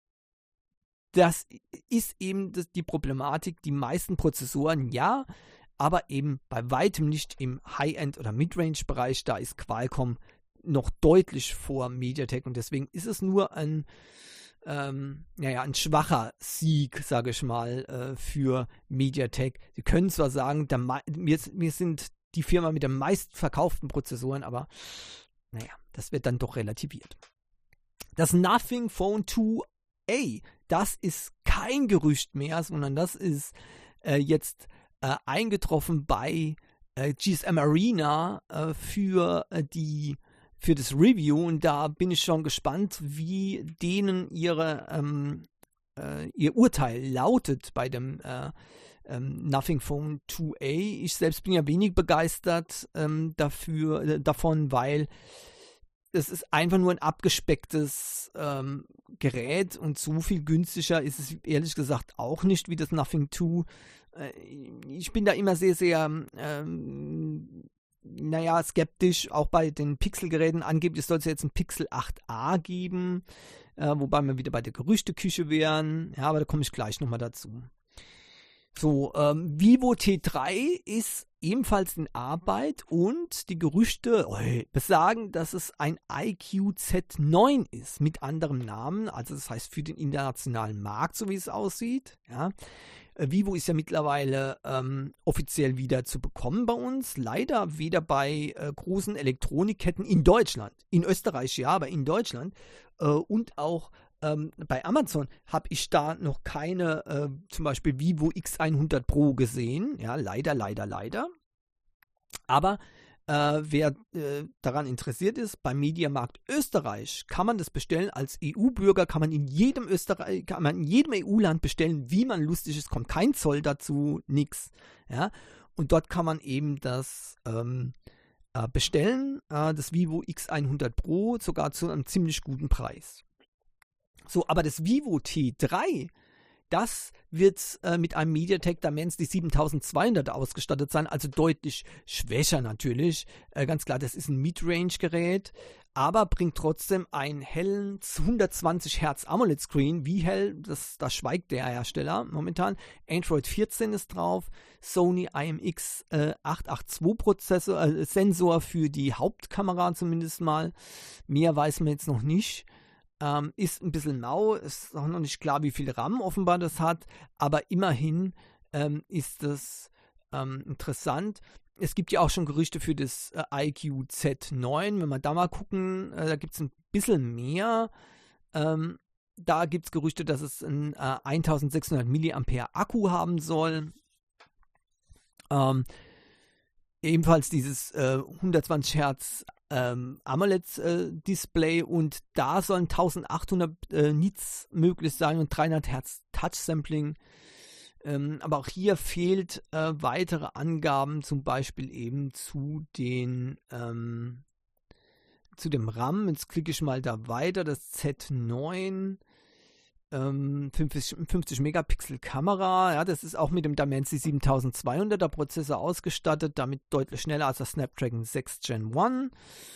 das ist eben die Problematik, die meisten Prozessoren, ja, aber eben bei weitem nicht im High-End- oder Midrange-Bereich, da ist Qualcomm noch deutlich vor MediaTek, und deswegen ist es nur ein schwacher Sieg, sage ich mal, für MediaTek. Sie können zwar sagen, wir sind die Firma mit den meistverkauften Prozessoren, aber naja, das wird dann doch relativiert. Das Nothing Phone 2a, das ist kein Gerücht mehr, sondern das ist jetzt eingetroffen bei GSM Arena für das Review, und da bin ich schon gespannt, wie denen ihr Urteil lautet bei dem Nothing Phone 2a. Ich selbst bin ja wenig begeistert davon, weil es ist einfach nur ein abgespecktes Gerät, und so viel günstiger ist es ehrlich gesagt auch nicht wie das Nothing 2. Ich bin da immer sehr, sehr skeptisch, auch bei den Pixel-Geräten. Angeblich soll es jetzt ein Pixel 8a geben, wobei wir wieder bei der Gerüchteküche wären. Ja, aber da komme ich gleich nochmal dazu. So, Vivo T3 ist ebenfalls in Arbeit, und die Gerüchte besagen, dass es ein iQOO Z9 ist, mit anderem Namen, also das heißt für den internationalen Markt, so wie es aussieht. Ja. Vivo ist ja mittlerweile offiziell wieder zu bekommen bei uns, leider weder bei großen Elektronikketten in Deutschland, in Österreich ja, aber in Deutschland, und auch bei Amazon habe ich da noch keine, zum Beispiel Vivo X100 Pro gesehen. Ja, leider. Aber wer daran interessiert ist, beim Mediamarkt Österreich kann man das bestellen. Als EU-Bürger kann man in jedem EU-Land bestellen, wie man lustig ist. Kommt kein Zoll dazu, nix. Ja, und dort kann man eben das bestellen, das Vivo X100 Pro, sogar zu einem ziemlich guten Preis. So, aber das Vivo T3, das wird mit einem MediaTek Dimensity 7200 ausgestattet sein, also deutlich schwächer natürlich. Ganz klar, das ist ein Mid-Range-Gerät, aber bringt trotzdem einen hellen 120 Hertz AMOLED-Screen. Wie hell, da schweigt der Hersteller momentan. Android 14 ist drauf, Sony IMX 882 Prozessor, Sensor für die Hauptkamera zumindest mal. Mehr weiß man jetzt noch nicht. Ist ein bisschen mau, ist auch noch nicht klar, wie viel RAM offenbar das hat, aber immerhin ist das interessant. Es gibt ja auch schon Gerüchte für das iQOO Z9, wenn wir da mal gucken, da gibt es ein bisschen mehr. Da gibt es Gerüchte, dass es einen 1600 mAh Akku haben soll. Ebenfalls dieses 120 Hertz AMOLED-Display und da sollen 1800 Nits möglich sein und 300 Hertz Touch-Sampling. Aber auch hier fehlt weitere Angaben, zum Beispiel eben zu dem RAM. Jetzt klicke ich mal da weiter, das Z9, 50 Megapixel Kamera, ja, das ist auch mit dem Dimensity 7200er Prozessor ausgestattet, damit deutlich schneller als das Snapdragon 6 Gen 1.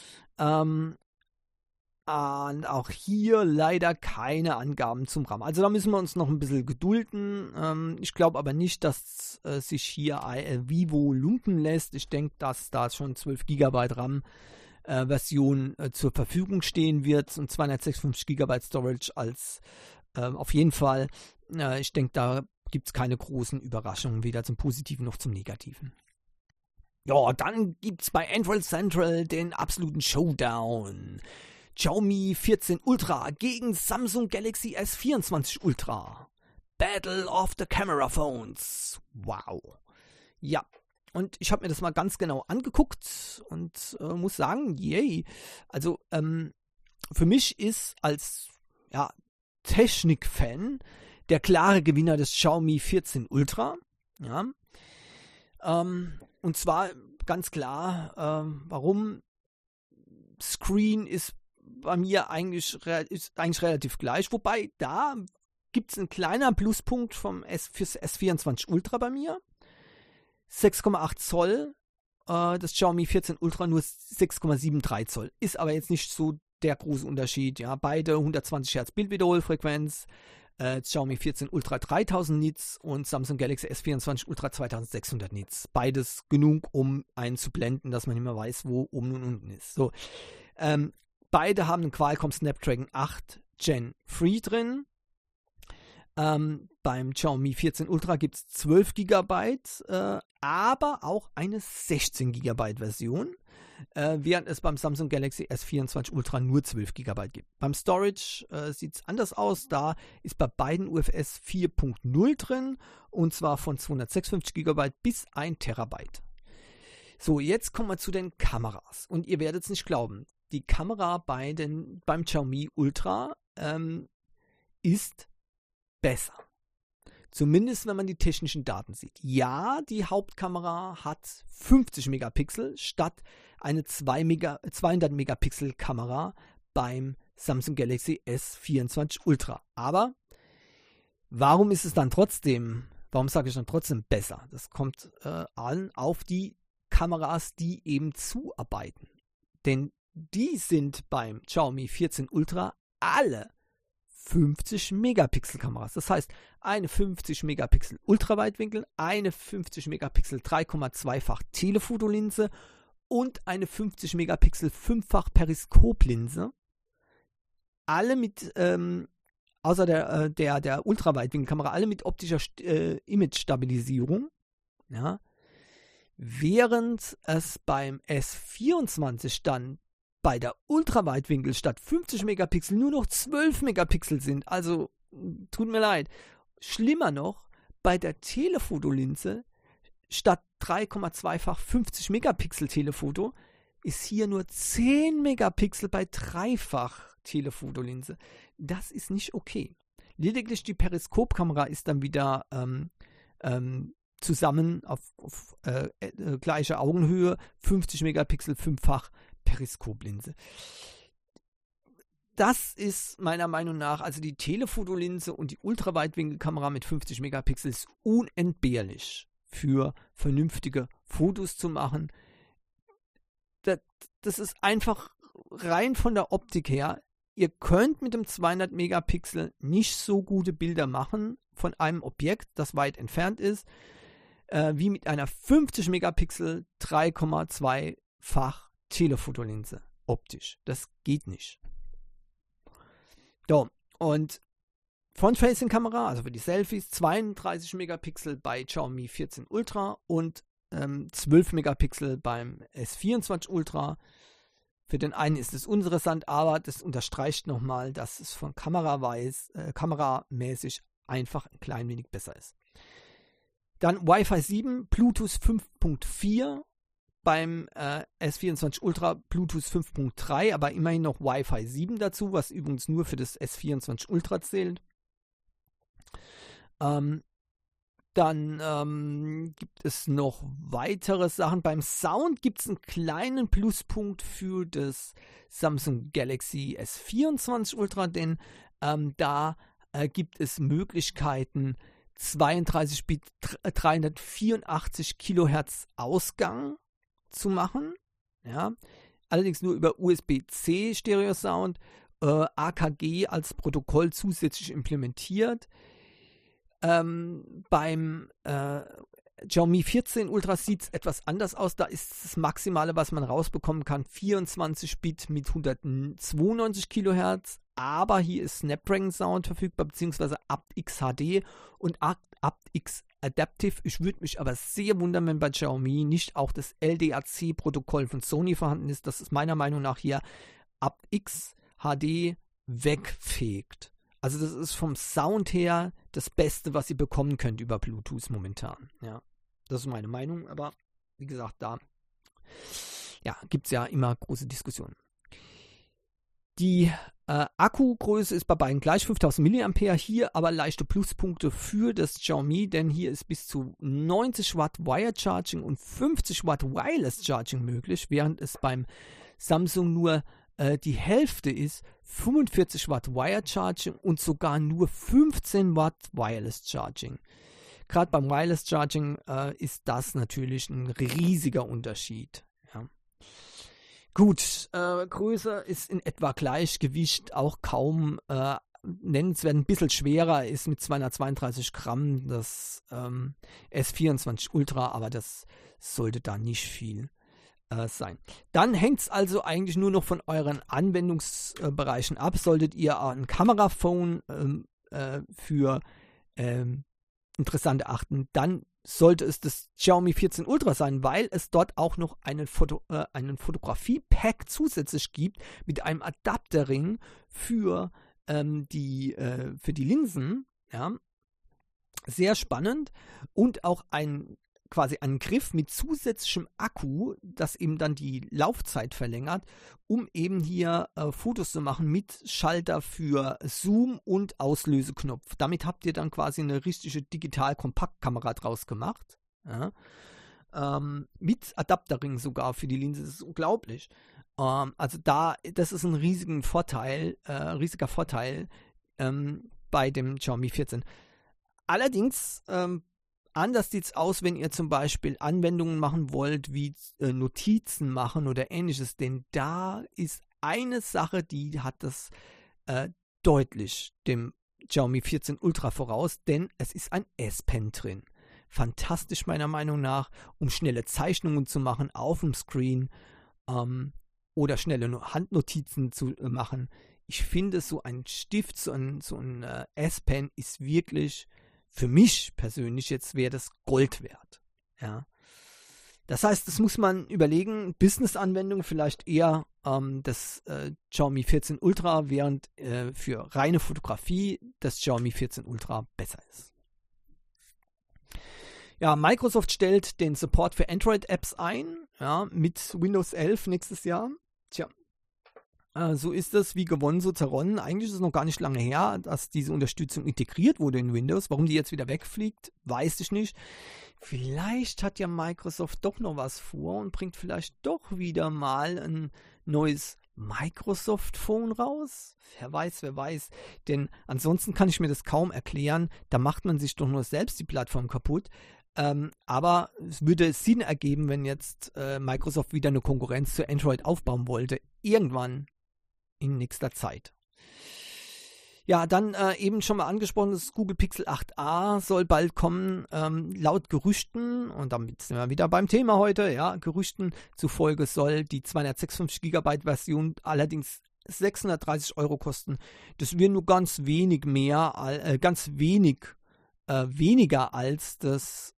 Und auch hier leider keine Angaben zum RAM. Also da müssen wir uns noch ein bisschen gedulden. Ich glaube aber nicht, dass sich hier Vivo lumpen lässt. Ich denke, dass da schon 12 GB RAM Version zur Verfügung stehen wird und 256 GB Storage als auf jeden Fall. Ich denke, da gibt es keine großen Überraschungen, weder zum Positiven noch zum Negativen. Ja, dann gibt es bei Android Central den absoluten Showdown. Xiaomi 14 Ultra gegen Samsung Galaxy S24 Ultra. Battle of the Camera Phones. Wow. Ja, und ich habe mir das mal ganz genau angeguckt und muss sagen, yay. Also für mich ist als Technik-Fan der klare Gewinner des Xiaomi 14 Ultra. Ja. Und zwar ganz klar, warum? Screen ist bei mir eigentlich relativ gleich, wobei da gibt es einen kleinen Pluspunkt fürs S24 Ultra bei mir. 6,8 Zoll, das Xiaomi 14 Ultra nur 6,73 Zoll. Ist aber jetzt nicht so der große Unterschied. Ja, beide 120 Hertz Bildwiederholfrequenz, Xiaomi 14 Ultra 3000 Nits und Samsung Galaxy S24 Ultra 2600 Nits. Beides genug, um einen zu blenden, dass man nicht mehr weiß, wo oben und unten ist. So, beide haben einen Qualcomm Snapdragon 8 Gen 3 drin. Beim Xiaomi 14 Ultra gibt es 12 GB, aber auch eine 16 GB Version, während es beim Samsung Galaxy S24 Ultra nur 12 GB gibt. Beim Storage sieht es anders aus, da ist bei beiden UFS 4.0 drin und zwar von 256 GB bis 1 Terabyte. So, jetzt kommen wir zu den Kameras und ihr werdet es nicht glauben, die Kamera beim Xiaomi Ultra ist besser. Zumindest, wenn man die technischen Daten sieht. Ja, die Hauptkamera hat 50 Megapixel statt eine 200 Megapixel Kamera beim Samsung Galaxy S24 Ultra. Aber warum ist es dann trotzdem, warum sage ich dann trotzdem besser? Das kommt an auf die Kameras, die eben zuarbeiten. Denn die sind beim Xiaomi 14 Ultra alle 50 Megapixel Kameras. Das heißt, eine 50 Megapixel Ultraweitwinkel, eine 50 Megapixel 3,2-fach Telephotolinse und eine 50 Megapixel 5-fach Periskoplinse. Alle mit, außer der Ultraweitwinkelkamera, alle mit optischer Image-Stabilisierung. Ja. Während es beim S24 dann bei der Ultraweitwinkel statt 50 Megapixel nur noch 12 Megapixel sind. Also, tut mir leid. Schlimmer noch, bei der Telephotolinse statt 3,2-fach 50 Megapixel Telefoto ist hier nur 10 Megapixel bei dreifach Telephotolinse. Das ist nicht okay. Lediglich die Periskopkamera ist dann wieder zusammen auf gleicher Augenhöhe 50 Megapixel 5-fach Periskoplinse. Das ist meiner Meinung nach, also die Telephotolinse und die Ultraweitwinkelkamera mit 50 Megapixel ist unentbehrlich für vernünftige Fotos zu machen. Das ist einfach rein von der Optik her. Ihr könnt mit dem 200 Megapixel nicht so gute Bilder machen von einem Objekt, das weit entfernt ist, wie mit einer 50 Megapixel 3,2-fach Telephotolinse optisch. Das geht nicht. So, und Front-Facing-Kamera, also für die Selfies, 32 Megapixel bei Xiaomi 14 Ultra und 12 Megapixel beim S24 Ultra. Für den einen ist es uninteressant, aber das unterstreicht nochmal, dass es von kameramäßig einfach ein klein wenig besser ist. Dann Wi-Fi 7, Bluetooth 5.4, beim S24 Ultra Bluetooth 5.3, aber immerhin noch Wi-Fi 7 dazu, was übrigens nur für das S24 Ultra zählt. Dann gibt es noch weitere Sachen. Beim Sound gibt es einen kleinen Pluspunkt für das Samsung Galaxy S24 Ultra, denn da gibt es Möglichkeiten, 32-Bit 384 Kilohertz Ausgang zu machen. Ja. Allerdings nur über USB-C Stereo Sound, AKG als Protokoll zusätzlich implementiert. Beim Xiaomi 14 Ultra sieht es etwas anders aus. Da ist das Maximale, was man rausbekommen kann, 24 Bit mit 192 Kilohertz. Aber hier ist Snapdragon Sound verfügbar, beziehungsweise aptX HD und aptX Adaptive. Ich würde mich aber sehr wundern, wenn bei Xiaomi nicht auch das LDAC-Protokoll von Sony vorhanden ist. Das ist meiner Meinung nach hier aptX HD wegfegt. Also das ist vom Sound her das Beste, was ihr bekommen könnt über Bluetooth momentan. Ja, das ist meine Meinung, aber wie gesagt, da gibt es ja immer große Diskussionen. Die Akkugröße ist bei beiden gleich, 5000 mAh, hier aber leichte Pluspunkte für das Xiaomi, denn hier ist bis zu 90 Watt Wire Charging und 50 Watt Wireless Charging möglich, während es beim Samsung nur die Hälfte ist, 45 Watt Wire Charging und sogar nur 15 Watt Wireless Charging. Gerade beim Wireless Charging ist das natürlich ein riesiger Unterschied. Ja. Gut, Größe ist in etwa Gleichgewicht, auch kaum nennenswert, ein bisschen schwerer, ist mit 232 Gramm das S24 Ultra, aber das sollte da nicht viel sein. Dann hängt es also eigentlich nur noch von euren Anwendungsbereichen ab. Solltet ihr ein Kameraphone für interessant erachten, dann sollte es das Xiaomi 14 Ultra sein, weil es dort auch noch einen Fotografie-Pack zusätzlich gibt mit einem Adapterring für die Linsen. Ja. Sehr spannend und auch quasi einen Griff mit zusätzlichem Akku, das eben dann die Laufzeit verlängert, um eben hier Fotos zu machen mit Schalter für Zoom und Auslöseknopf. Damit habt ihr dann quasi eine richtige Digital-Kompaktkamera draus gemacht. Ja. Mit Adapterring sogar für die Linse. Das ist unglaublich. Also das ist ein riesiger Vorteil bei dem Xiaomi 14. Allerdings anders sieht es aus, wenn ihr zum Beispiel Anwendungen machen wollt, wie Notizen machen oder ähnliches, denn da ist eine Sache, die hat das deutlich dem Xiaomi 14 Ultra voraus, denn es ist ein S-Pen drin. Fantastisch meiner Meinung nach, um schnelle Zeichnungen zu machen auf dem Screen oder schnelle Handnotizen zu machen. Ich finde, so ein Stift, so ein S-Pen ist wirklich für mich persönlich jetzt wäre das Gold wert. Ja. Das heißt, das muss man überlegen, Business-Anwendung vielleicht eher das Xiaomi 14 Ultra, während für reine Fotografie das Xiaomi 14 Ultra besser ist. Ja, Microsoft stellt den Support für Android-Apps ein, ja, mit Windows 11 nächstes Jahr. Tja. So ist es wie gewonnen, so zerronnen. Eigentlich ist es noch gar nicht lange her, dass diese Unterstützung integriert wurde in Windows. Warum die jetzt wieder wegfliegt, weiß ich nicht. Vielleicht hat ja Microsoft doch noch was vor und bringt vielleicht doch wieder mal ein neues Microsoft Phone raus. Wer weiß. Denn ansonsten kann ich mir das kaum erklären. Da macht man sich doch nur selbst die Plattform kaputt. Aber es würde Sinn ergeben, wenn jetzt Microsoft wieder eine Konkurrenz zu Android aufbauen wollte. Irgendwann in nächster Zeit. Ja, dann eben schon mal angesprochen, das Google Pixel 8a soll bald kommen, laut Gerüchten, und damit sind wir wieder beim Thema heute, ja, Gerüchten zufolge soll die 256 GB Version allerdings 630 € kosten. Das wäre nur ganz wenig mehr, weniger als das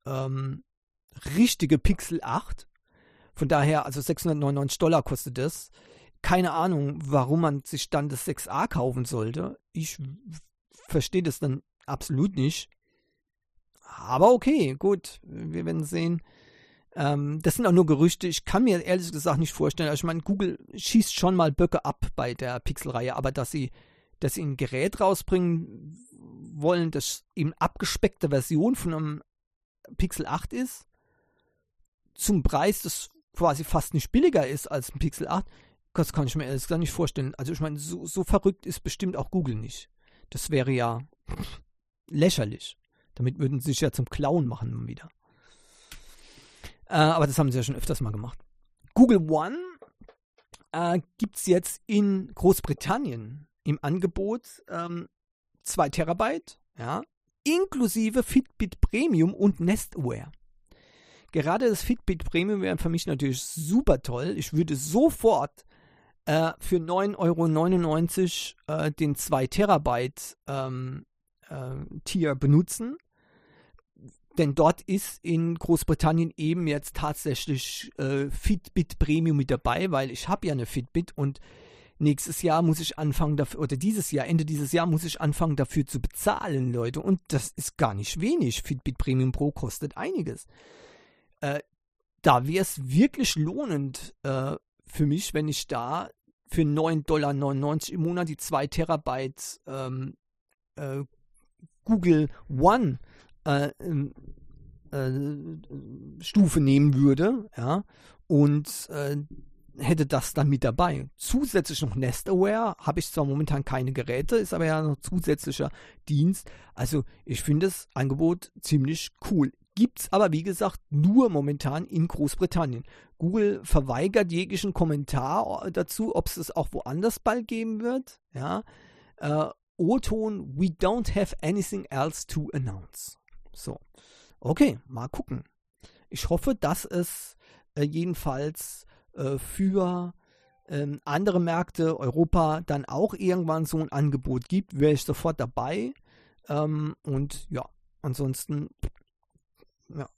richtige Pixel 8. Von daher, also $699 kostet das. Keine Ahnung, warum man sich dann das 6a kaufen sollte. Ich verstehe das dann absolut nicht. Aber okay, gut, wir werden sehen. Das sind auch nur Gerüchte. Ich kann mir ehrlich gesagt nicht vorstellen. Also ich meine, Google schießt schon mal Böcke ab bei der Pixel-Reihe, aber dass sie ein Gerät rausbringen wollen, das eben abgespeckte Version von einem Pixel 8 ist, zum Preis, das quasi fast nicht billiger ist als ein Pixel 8, das kann ich mir ehrlich gesagt nicht vorstellen. Also ich meine, so verrückt ist bestimmt auch Google nicht. Das wäre ja lächerlich. Damit würden sie sich ja zum Clown machen wieder. Aber das haben sie ja schon öfters mal gemacht. Google One gibt es jetzt in Großbritannien im Angebot 2 Terabyte, ja, inklusive Fitbit Premium und Nest Aware. Gerade das Fitbit Premium wäre für mich natürlich super toll. Ich würde sofort für 9,99 € den 2 Terabyte Tier benutzen. Denn dort ist in Großbritannien eben jetzt tatsächlich Fitbit Premium mit dabei, weil ich habe ja eine Fitbit und nächstes Jahr muss ich anfangen dafür, oder Ende dieses Jahr muss ich anfangen dafür zu bezahlen, Leute. Und das ist gar nicht wenig. Fitbit Premium Pro kostet einiges. Da wäre es wirklich lohnend für mich, wenn ich da für 9,99 $ im Monat die 2 Terabyte Google One Stufe nehmen würde, ja, und hätte das dann mit dabei. Zusätzlich noch Nest Aware, habe ich zwar momentan keine Geräte, ist aber ja noch zusätzlicher Dienst. Also ich finde das Angebot ziemlich cool. Gibt es aber, wie gesagt, nur momentan in Großbritannien. Google verweigert jeglichen Kommentar dazu, ob es es auch woanders bald geben wird. Ja. O-Ton, we don't have anything else to announce. So, okay, mal gucken. Ich hoffe, dass es jedenfalls für andere Märkte, Europa, dann auch irgendwann so ein Angebot gibt. Wäre ich sofort dabei. Und ja, ansonsten, ja,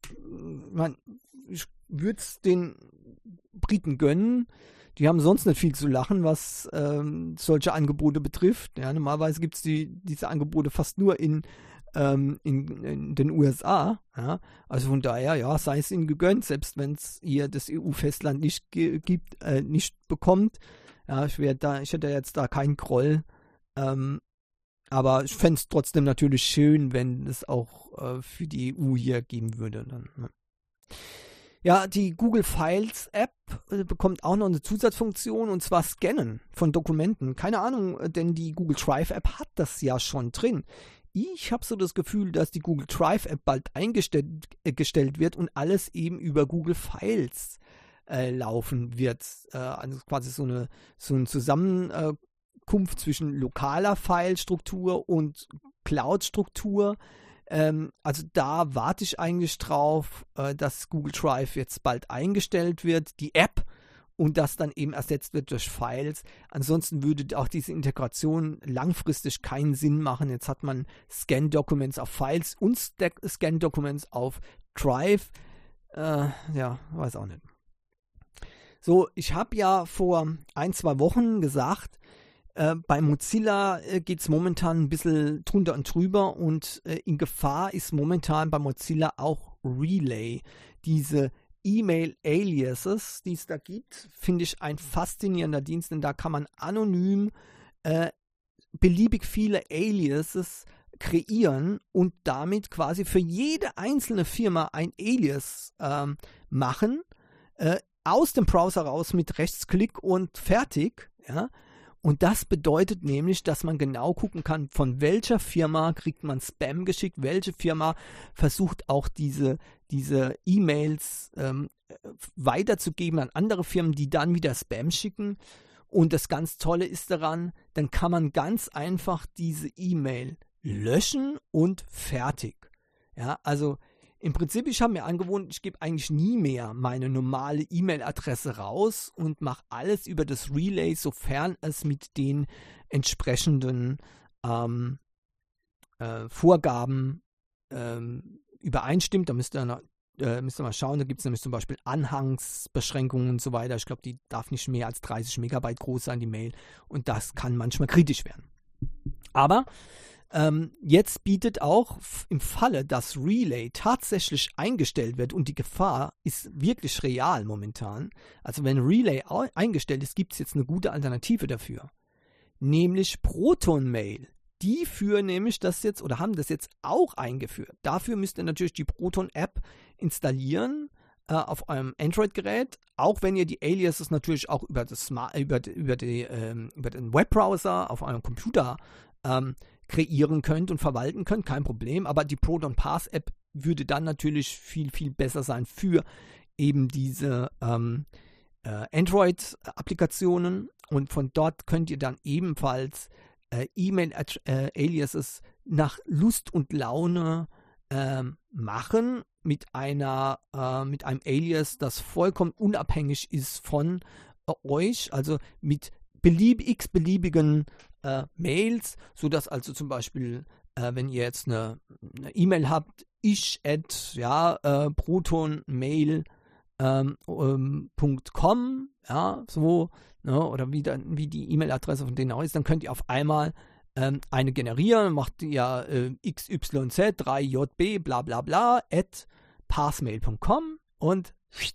ich würde es den Briten gönnen. Die haben sonst nicht viel zu lachen, was solche Angebote betrifft. Ja, normalerweise gibt es diese Angebote fast nur in den USA. Ja. Also von daher, ja, sei es ihnen gegönnt, selbst wenn es hier das EU-Festland nicht nicht bekommt. Ja, ich hätte jetzt da keinen Groll. Aber ich fände es trotzdem natürlich schön, wenn es auch für die EU hier geben würde. Dann, ne? Ja, die Google Files App bekommt auch noch eine Zusatzfunktion, und zwar Scannen von Dokumenten. Keine Ahnung, denn die Google Drive App hat das ja schon drin. Ich habe so das Gefühl, dass die Google Drive App bald eingestellt wird und alles eben über Google Files laufen wird. Also quasi so eine Zusammenkunft zwischen lokaler Filestruktur und Cloud-Struktur. Also da warte ich eigentlich drauf, dass Google Drive jetzt bald eingestellt wird, die App, und das dann eben ersetzt wird durch Files. Ansonsten würde auch diese Integration langfristig keinen Sinn machen. Jetzt hat man Scan-Documents auf Files und Scan-Documents auf Drive. Ja, weiß auch nicht. So, ich habe ja vor 1-2 Wochen gesagt, bei Mozilla geht es momentan ein bisschen drunter und drüber, und in Gefahr ist momentan bei Mozilla auch Relay. Diese E-Mail-Aliases, die es da gibt, finde ich ein faszinierender Dienst, denn da kann man anonym beliebig viele Aliases kreieren und damit quasi für jede einzelne Firma ein Alias machen, aus dem Browser raus mit Rechtsklick und fertig, ja. Und das bedeutet nämlich, dass man genau gucken kann, von welcher Firma kriegt man Spam geschickt, welche Firma versucht auch diese E-Mails weiterzugeben an andere Firmen, die dann wieder Spam schicken. Und das ganz Tolle ist daran, dann kann man ganz einfach diese E-Mail löschen und fertig. Ja, also im Prinzip, ich habe mir angewohnt, ich gebe eigentlich nie mehr meine normale E-Mail-Adresse raus und mache alles über das Relay, sofern es mit den entsprechenden Vorgaben übereinstimmt. Da müsst ihr müsst ihr mal schauen, da gibt es nämlich zum Beispiel Anhangsbeschränkungen und so weiter. Ich glaube, die darf nicht mehr als 30 Megabyte groß sein, die Mail. Und das kann manchmal kritisch werden. Aber jetzt bietet auch im Falle, dass Relay tatsächlich eingestellt wird und die Gefahr ist wirklich real momentan. Also wenn Relay eingestellt ist, gibt es jetzt eine gute Alternative dafür. Nämlich Proton-Mail. Die führen nämlich das jetzt oder haben das jetzt auch eingeführt. Dafür müsst ihr natürlich die Proton-App installieren auf eurem Android-Gerät, auch wenn ihr die Aliases natürlich auch über den Webbrowser auf eurem Computer kreieren könnt und verwalten könnt, kein Problem. Aber die Proton Pass App würde dann natürlich viel, viel besser sein für eben diese Android-Applikationen. Und von dort könnt ihr dann ebenfalls E-Mail-Aliases nach Lust und Laune machen mit einem Alias, das vollkommen unabhängig ist von euch, also mit x-beliebigen Mails, sodass also zum Beispiel, wenn ihr jetzt eine E-Mail habt, protonmail.com, ja, so, ne, oder wie die E-Mail-Adresse von denen auch ist, dann könnt ihr auf einmal eine generieren, macht ihr xyz3jb bla bla bla at passmail.com und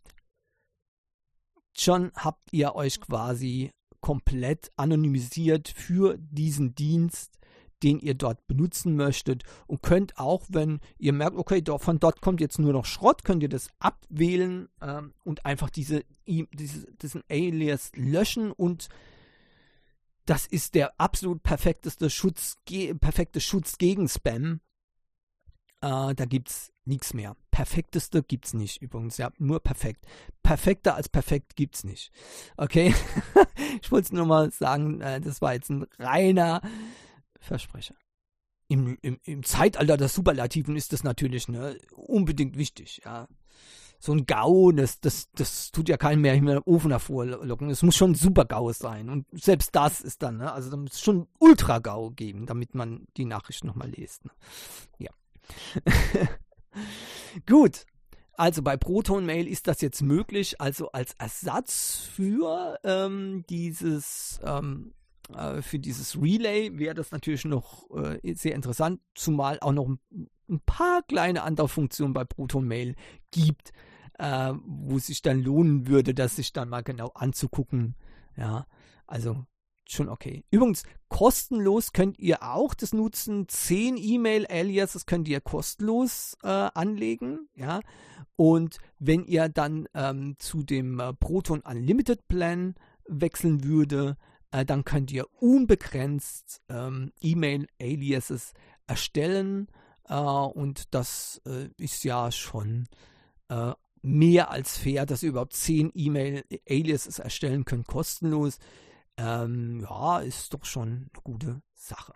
schon habt ihr euch quasi komplett anonymisiert für diesen Dienst, den ihr dort benutzen möchtet und könnt auch, wenn ihr merkt, okay, von dort kommt jetzt nur noch Schrott, könnt ihr das abwählen und einfach diesen Alias löschen und das ist der absolut perfekte Schutz gegen Spam. Da gibt es nichts mehr. Perfekteste gibt es nicht übrigens. Ja, nur perfekt. Perfekter als perfekt gibt es nicht. Okay? Ich wollte es nur mal sagen, das war jetzt ein reiner Versprecher. Im Zeitalter der Superlativen ist das natürlich unbedingt wichtig. Ja. So ein GAU, das tut ja keinen mehr in den Ofen hervorlocken. Es muss schon ein super GAU sein. Und selbst das ist dann, also da muss es schon Ultra GAU geben, damit man die Nachricht nochmal liest. Ne? Ja. Gut. Also bei Proton Mail ist das jetzt möglich, also als Ersatz für dieses Relay wäre das natürlich noch sehr interessant, zumal auch noch ein paar kleine andere Funktionen bei Proton Mail gibt, wo es sich dann lohnen würde, das sich dann mal genau anzugucken. Ja, also schon okay. Übrigens, kostenlos könnt ihr auch das nutzen. 10 E-Mail-Aliases könnt ihr kostenlos anlegen. Ja, und wenn ihr dann zu dem Proton Unlimited Plan wechseln würde, dann könnt ihr unbegrenzt E-Mail-Aliases erstellen und das ist ja schon mehr als fair, dass ihr überhaupt 10 E-Mail-Aliases erstellen könnt, kostenlos. Ja, ist doch schon eine gute Sache.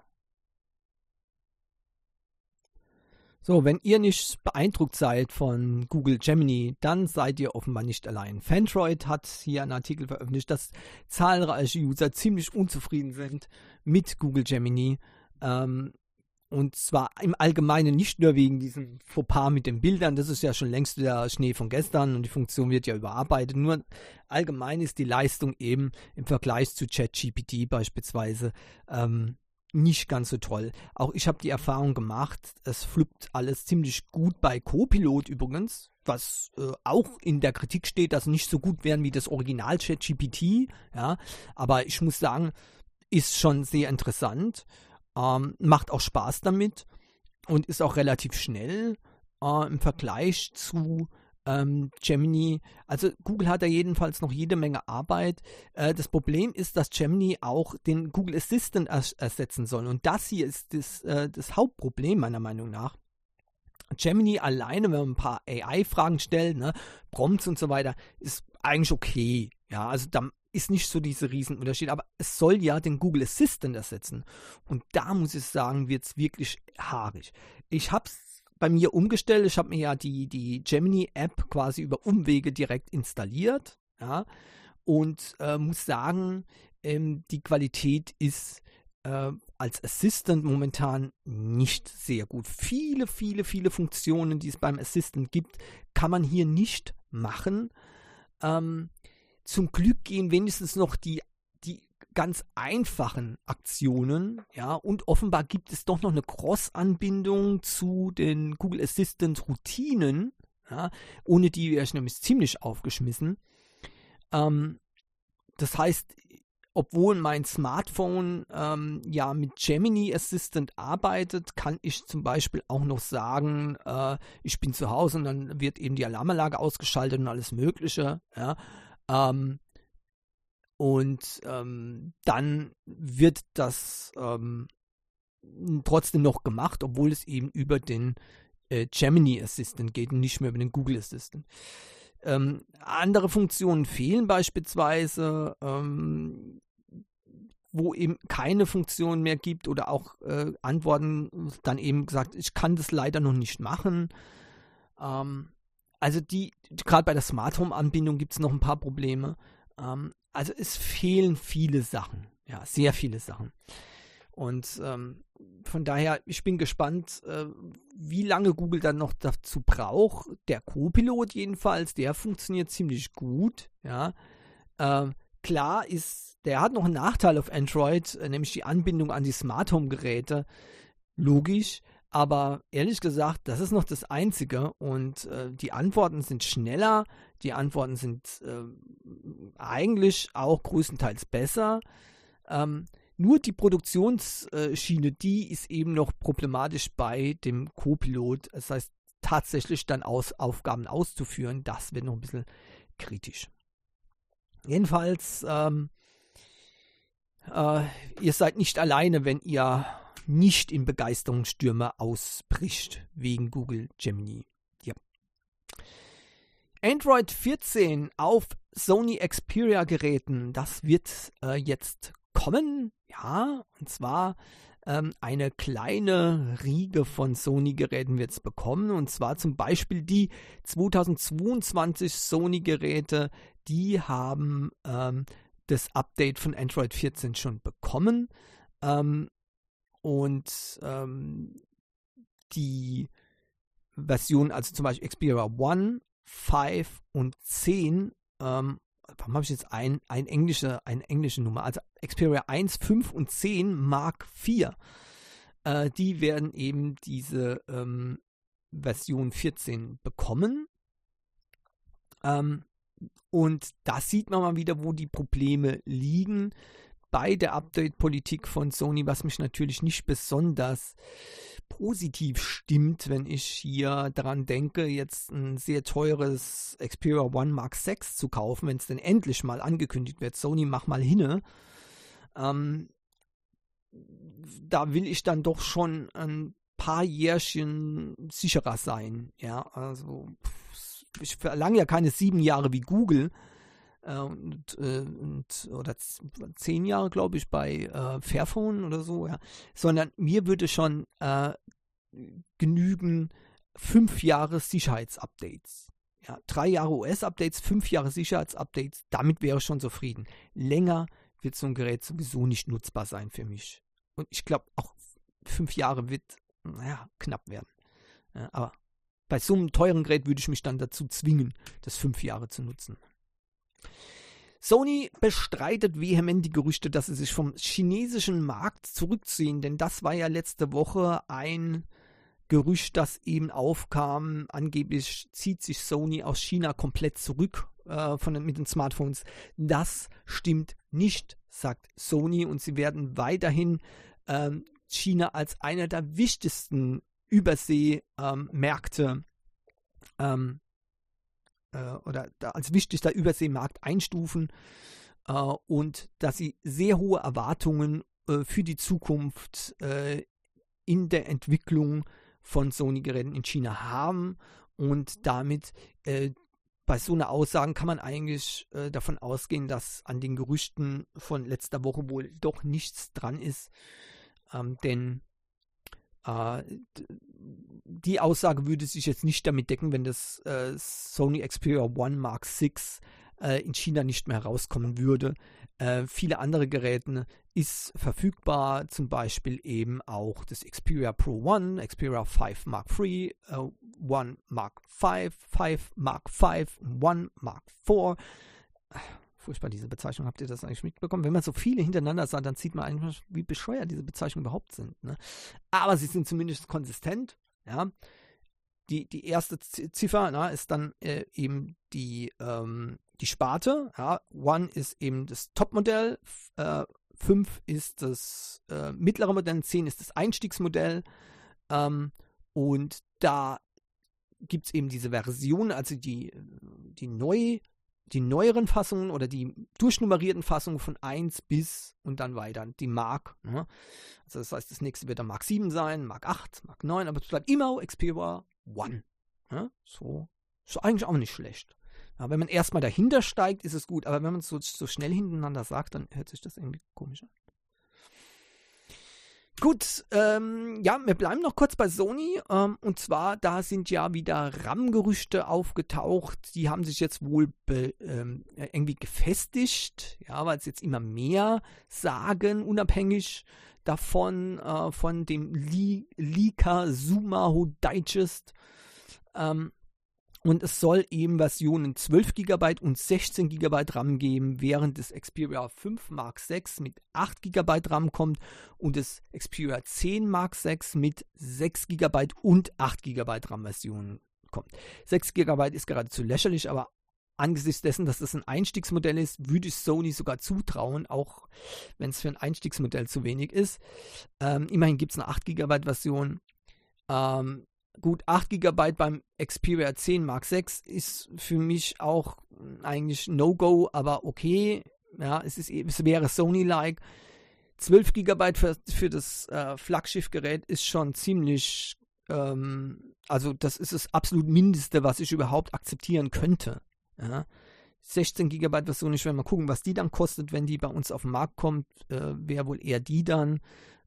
So, wenn ihr nicht beeindruckt seid von Google Gemini, dann seid ihr offenbar nicht allein. Fandroid hat hier einen Artikel veröffentlicht, dass zahlreiche User ziemlich unzufrieden sind mit Google Gemini. Und zwar im Allgemeinen nicht nur wegen diesem Fauxpas mit den Bildern, das ist ja schon längst der Schnee von gestern und die Funktion wird ja überarbeitet. Nur allgemein ist die Leistung eben im Vergleich zu ChatGPT beispielsweise nicht ganz so toll. Auch ich habe die Erfahrung gemacht, es fluppt alles ziemlich gut bei Copilot übrigens, was auch in der Kritik steht, dass nicht so gut wären wie das Original ChatGPT, ja, aber ich muss sagen, ist schon sehr interessant, macht auch Spaß damit und ist auch relativ schnell im Vergleich zu Gemini. Also Google hat da jedenfalls noch jede Menge Arbeit. Das Problem ist, dass Gemini auch den Google Assistant ersetzen soll. Und das hier ist das Hauptproblem meiner Meinung nach. Gemini alleine, wenn man ein paar AI-Fragen stellt, ne, Prompts und so weiter, ist eigentlich okay. Ja, also da ist nicht so dieser Riesenunterschied, aber es soll ja den Google Assistant ersetzen. Und da muss ich sagen, wird es wirklich haarig. Ich habe es bei mir umgestellt. Ich habe mir ja die Gemini-App quasi über Umwege direkt installiert. Ja, und muss sagen, die Qualität ist als Assistant momentan nicht sehr gut. Viele Funktionen, die es beim Assistant gibt, kann man hier nicht machen. Zum Glück gehen wenigstens noch die ganz einfachen Aktionen, ja, und offenbar gibt es doch noch eine Cross-Anbindung zu den Google Assistant Routinen, ja, ohne die wäre ich nämlich ziemlich aufgeschmissen. Das heißt, obwohl mein Smartphone ja mit Gemini Assistant arbeitet, kann ich zum Beispiel auch noch sagen, ich bin zu Hause und dann wird eben die Alarmanlage ausgeschaltet und alles Mögliche, ja. Dann wird das trotzdem noch gemacht, obwohl es eben über den Gemini Assistant geht und nicht mehr über den Google Assistant. Andere Funktionen fehlen beispielsweise, wo eben keine Funktion mehr gibt oder auch Antworten dann eben gesagt, ich kann das leider noch nicht machen. Also gerade bei der Smart Home Anbindung gibt es noch ein paar Probleme. Also es fehlen viele Sachen, ja, sehr viele Sachen. Und von daher, ich bin gespannt, wie lange Google dann noch dazu braucht. Der Co-Pilot jedenfalls, der funktioniert ziemlich gut, ja. Klar ist, der hat noch einen Nachteil auf Android, nämlich die Anbindung an die Smart Home Geräte. Logisch, aber ehrlich gesagt, das ist noch das Einzige und die Antworten sind schneller, die Antworten sind eigentlich auch größtenteils besser. Nur die Produktionsschiene, die ist eben noch problematisch bei dem Co-Pilot. Das heißt, tatsächlich dann Aufgaben auszuführen, das wird noch ein bisschen kritisch. Jedenfalls, ihr seid nicht alleine, wenn ihr nicht in Begeisterungsstürme ausbricht wegen Google Gemini. Ja. Android 14 auf Sony Xperia-Geräten, das wird jetzt kommen, ja, und zwar eine kleine Riege von Sony-Geräten wird es bekommen, und zwar zum Beispiel die 2022 Sony-Geräte, die haben das Update von Android 14 schon bekommen, die Version, also zum Beispiel Xperia 1, 5 und 10, warum habe ich jetzt eine englische Nummer? Also Xperia 1, 5 und 10 Mark IV. Die werden eben diese Version 14 bekommen. Und da sieht man mal wieder, wo die Probleme liegen bei der Update-Politik von Sony, was mich natürlich nicht besonders positiv stimmt, wenn ich hier daran denke, jetzt ein sehr teures Xperia 1 Mark VI zu kaufen, wenn es denn endlich mal angekündigt wird. Sony, mach mal hinne. Da will ich dann doch schon ein paar Jährchen sicherer sein. Ja, also ich verlange ja keine 7 Jahre wie Google oder 10 Jahre, glaube ich, bei Fairphone oder so, ja, sondern mir würde schon genügen 5 Jahre Sicherheitsupdates. Ja, 3 Jahre OS-Updates, 5 Jahre Sicherheitsupdates, damit wäre ich schon zufrieden. Länger wird so ein Gerät sowieso nicht nutzbar sein für mich. Und ich glaube, auch 5 Jahre wird, knapp werden. Ja, aber bei so einem teuren Gerät würde ich mich dann dazu zwingen, das 5 Jahre zu nutzen. Sony bestreitet vehement die Gerüchte, dass sie sich vom chinesischen Markt zurückziehen, denn das war ja letzte Woche ein Gerücht, das eben aufkam. Angeblich zieht sich Sony aus China komplett zurück mit den Smartphones. Das stimmt nicht, sagt Sony, und sie werden weiterhin China als einer der wichtigsten Überseemärkte oder als wichtigster Überseemarkt einstufen und dass sie sehr hohe Erwartungen für die Zukunft in der Entwicklung von Sony-Geräten in China haben, und damit bei so einer Aussage kann man eigentlich davon ausgehen, dass an den Gerüchten von letzter Woche wohl doch nichts dran ist, denn die Aussage würde sich jetzt nicht damit decken, wenn das Sony Xperia 1 Mark VI in China nicht mehr herauskommen würde. viele andere Geräte ist verfügbar, zum Beispiel eben auch das Xperia Pro One, Xperia 5 Mark III, One Mark V, 5 Mark V, One Mark IV. Furchtbar, diese Bezeichnung, habt ihr das eigentlich mitbekommen? Wenn man so viele hintereinander sagt, dann sieht man eigentlich, wie bescheuert diese Bezeichnungen überhaupt sind. Ne? Aber sie sind zumindest konsistent. Ja? Die erste Ziffer ist dann eben die Sparte. Ja? One ist eben das Topmodell, 5 ist das mittlere Modell, 10 ist das Einstiegsmodell. Und da gibt es eben diese Version, also die neueren Fassungen oder die durchnummerierten Fassungen von 1 bis und dann weiter, die Mark. Ne? Also das heißt, das nächste wird dann Mark 7 sein, Mark 8, Mark 9, aber es bleibt immer Xperia One. Ne? So ist eigentlich auch nicht schlecht. Ja, wenn man erstmal dahinter steigt, ist es gut, aber wenn man es so schnell hintereinander sagt, dann hört sich das irgendwie komisch an. Gut, wir bleiben noch kurz bei Sony, und zwar, da sind ja wieder RAM-Gerüchte aufgetaucht, die haben sich jetzt wohl irgendwie gefestigt, ja, weil es jetzt immer mehr sagen, unabhängig davon, von dem Leaker Sumaho Digest, und es soll eben Versionen 12 GB und 16 GB RAM geben, während das Xperia 5 Mark VI mit 8 GB RAM kommt und das Xperia 10 Mark VI mit 6 GB und 8 GB RAM-Versionen kommt. 6 GB ist geradezu lächerlich, aber angesichts dessen, dass das ein Einstiegsmodell ist, würde ich Sony sogar zutrauen, auch wenn es für ein Einstiegsmodell zu wenig ist. Immerhin gibt es eine 8 GB Version. Gut, 8 GB beim Xperia 10 Mark VI ist für mich auch eigentlich No-Go, aber okay. Ja, es wäre Sony-like. 12 GB für das Flaggschiffgerät ist schon ziemlich, also das ist das absolut Mindeste, was ich überhaupt akzeptieren könnte. Ja. 16 GB Version, ich werde mal gucken, was die dann kostet, wenn die bei uns auf den Markt kommt, wäre wohl eher die dann.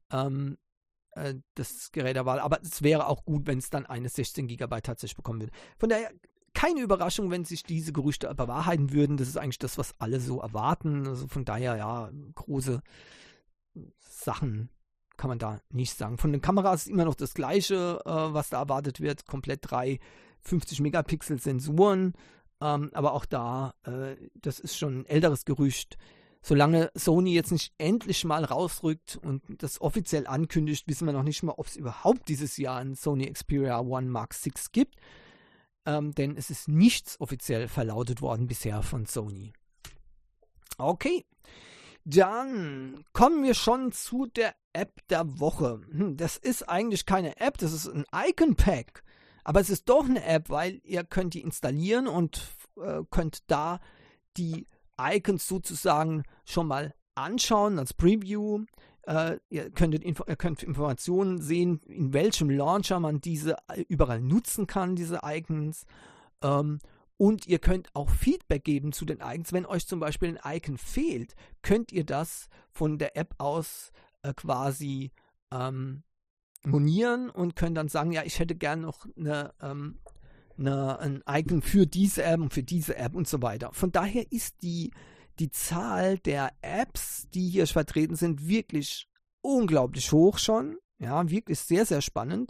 Das Gerät der Wahl, aber es wäre auch gut, wenn es dann eine 16 GB tatsächlich bekommen würde. Von daher keine Überraschung, wenn sich diese Gerüchte bewahrheiten würden. Das ist eigentlich das, was alle so erwarten. Also von daher, ja, große Sachen kann man da nicht sagen. Von den Kameras ist immer noch das Gleiche, was da erwartet wird. Komplett 3 50-Megapixel Sensoren. Aber auch da, das ist schon ein älteres Gerücht. Solange Sony jetzt nicht endlich mal rausrückt und das offiziell ankündigt, wissen wir noch nicht mal, ob es überhaupt dieses Jahr ein Sony Xperia One Mark VI gibt. Denn es ist nichts offiziell verlautet worden bisher von Sony. Okay, dann kommen wir schon zu der App der Woche. Das ist eigentlich keine App, das ist ein Icon-Pack. Aber es ist doch eine App, weil ihr könnt die installieren und könnt da die Icons sozusagen schon mal anschauen als Preview. Ihr könnt Informationen sehen, in welchem Launcher man diese überall nutzen kann, diese Icons. Und ihr könnt auch Feedback geben zu den Icons. Wenn euch zum Beispiel ein Icon fehlt, könnt ihr das von der App aus quasi monieren und könnt dann sagen, ja, ich hätte gerne noch ein Icon für diese App und für diese App und so weiter. Von daher ist die Zahl der Apps, die hier vertreten sind, wirklich unglaublich hoch schon. Ja, wirklich sehr, sehr spannend.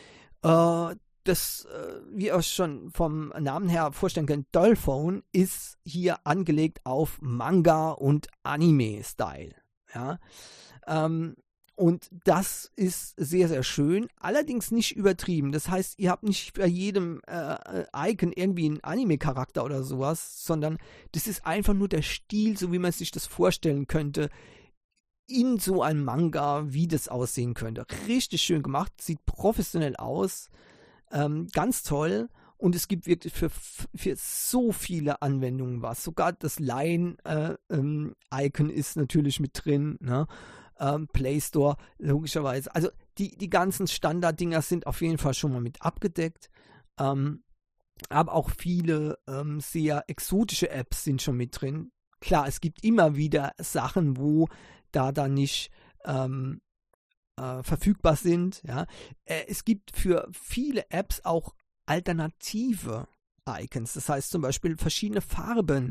Das, wie ihr euch schon vom Namen her vorstellen könnt, Dollphone ist hier angelegt auf Manga und Anime-Style. Ja, und das ist sehr, sehr schön, allerdings nicht übertrieben. Das heißt, ihr habt nicht bei jedem Icon irgendwie einen Anime-Charakter oder sowas, sondern das ist einfach nur der Stil, so wie man sich das vorstellen könnte, in so einem Manga, wie das aussehen könnte. Richtig schön gemacht, sieht professionell aus, ganz toll. Und es gibt wirklich für so viele Anwendungen was. Sogar das Line-Icon ist natürlich mit drin, ne? Play Store, logischerweise. Also die ganzen Standarddinger sind auf jeden Fall schon mal mit abgedeckt. Aber auch viele sehr exotische Apps sind schon mit drin. Klar, es gibt immer wieder Sachen, wo da dann nicht verfügbar sind. Ja. Es gibt für viele Apps auch alternative Icons. Das heißt zum Beispiel verschiedene Farben,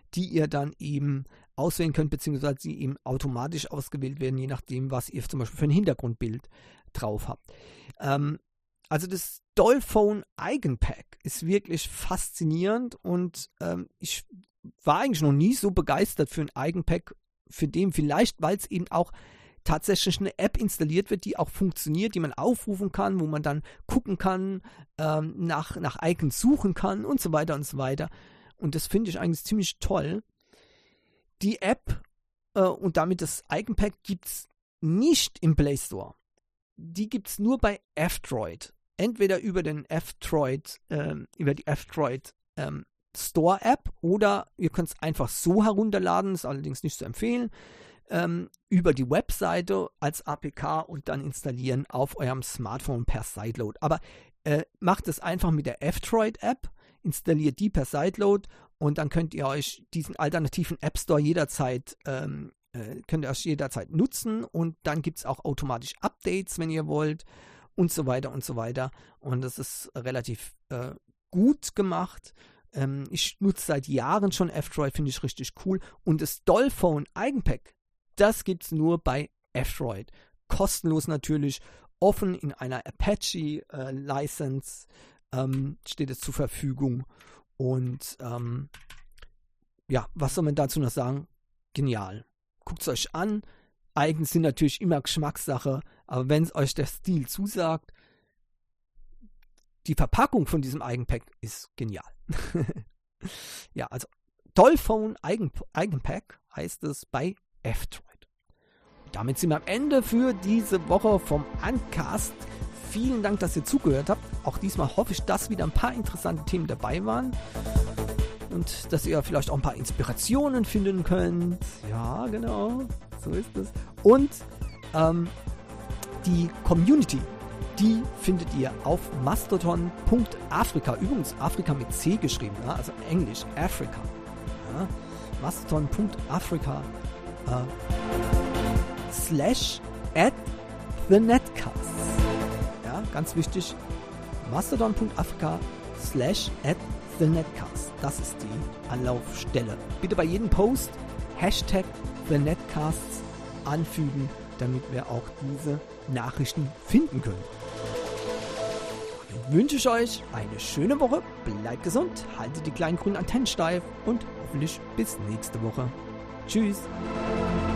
die ihr dann eben auswählen könnt, beziehungsweise die eben automatisch ausgewählt werden, je nachdem, was ihr zum Beispiel für ein Hintergrundbild drauf habt. Also das Dollphone Eigenpack ist wirklich faszinierend und ich war eigentlich noch nie so begeistert für ein Eigenpack, für den vielleicht, weil es eben auch tatsächlich eine App installiert wird, die auch funktioniert, die man aufrufen kann, wo man dann gucken kann, nach Icons suchen kann und so weiter und so weiter. Und das finde ich eigentlich ziemlich toll. Die App und damit das Eigenpack gibt es nicht im Play Store. Die gibt es nur bei F-Droid. Entweder über den F-Droid, über die F-Droid Store App oder ihr könnt es einfach so herunterladen, ist allerdings nicht zu empfehlen, über die Webseite als APK und dann installieren auf eurem Smartphone per Sideload. Aber macht es einfach mit der F-Droid App, installiert die per Sideload und dann könnt ihr euch diesen alternativen App Store jederzeit nutzen und dann gibt es auch automatisch Updates, wenn ihr wollt und so weiter und so weiter. Und das ist relativ gut gemacht. Ich nutze seit Jahren schon F-Droid, finde ich richtig cool. Und das Dollphone Eigenpack, das gibt es nur bei F-Droid. Kostenlos natürlich, offen in einer Apache-License steht es zur Verfügung. Und ja, was soll man dazu noch sagen? Genial. Guckt es euch an. Icons sind natürlich immer Geschmackssache, aber wenn es euch der Stil zusagt, die Verpackung von diesem Eigenpack ist genial. Ja, also Dollphone Eigenpack heißt es bei F-Droid. Damit sind wir am Ende für diese Woche vom Uncast. Vielen Dank, dass ihr zugehört habt. Auch diesmal hoffe ich, dass wieder ein paar interessante Themen dabei waren. Und dass ihr vielleicht auch ein paar Inspirationen finden könnt. Ja, genau. So ist es. Und die Community, die findet ihr auf mastodon.afrika. Übrigens Afrika mit C geschrieben, ja? Also Englisch, Afrika. Ja? Mastodon.afrika /@thenetcast. Ja, ganz wichtig. Mastodon.afrika/@thenetcast. Das ist die Anlaufstelle. Bitte bei jedem Post #TheNetcasts anfügen, damit wir auch diese Nachrichten finden können. Dann wünsche ich euch eine schöne Woche, bleibt gesund, haltet die kleinen grünen Antennen steif und hoffentlich bis nächste Woche. Tschüss!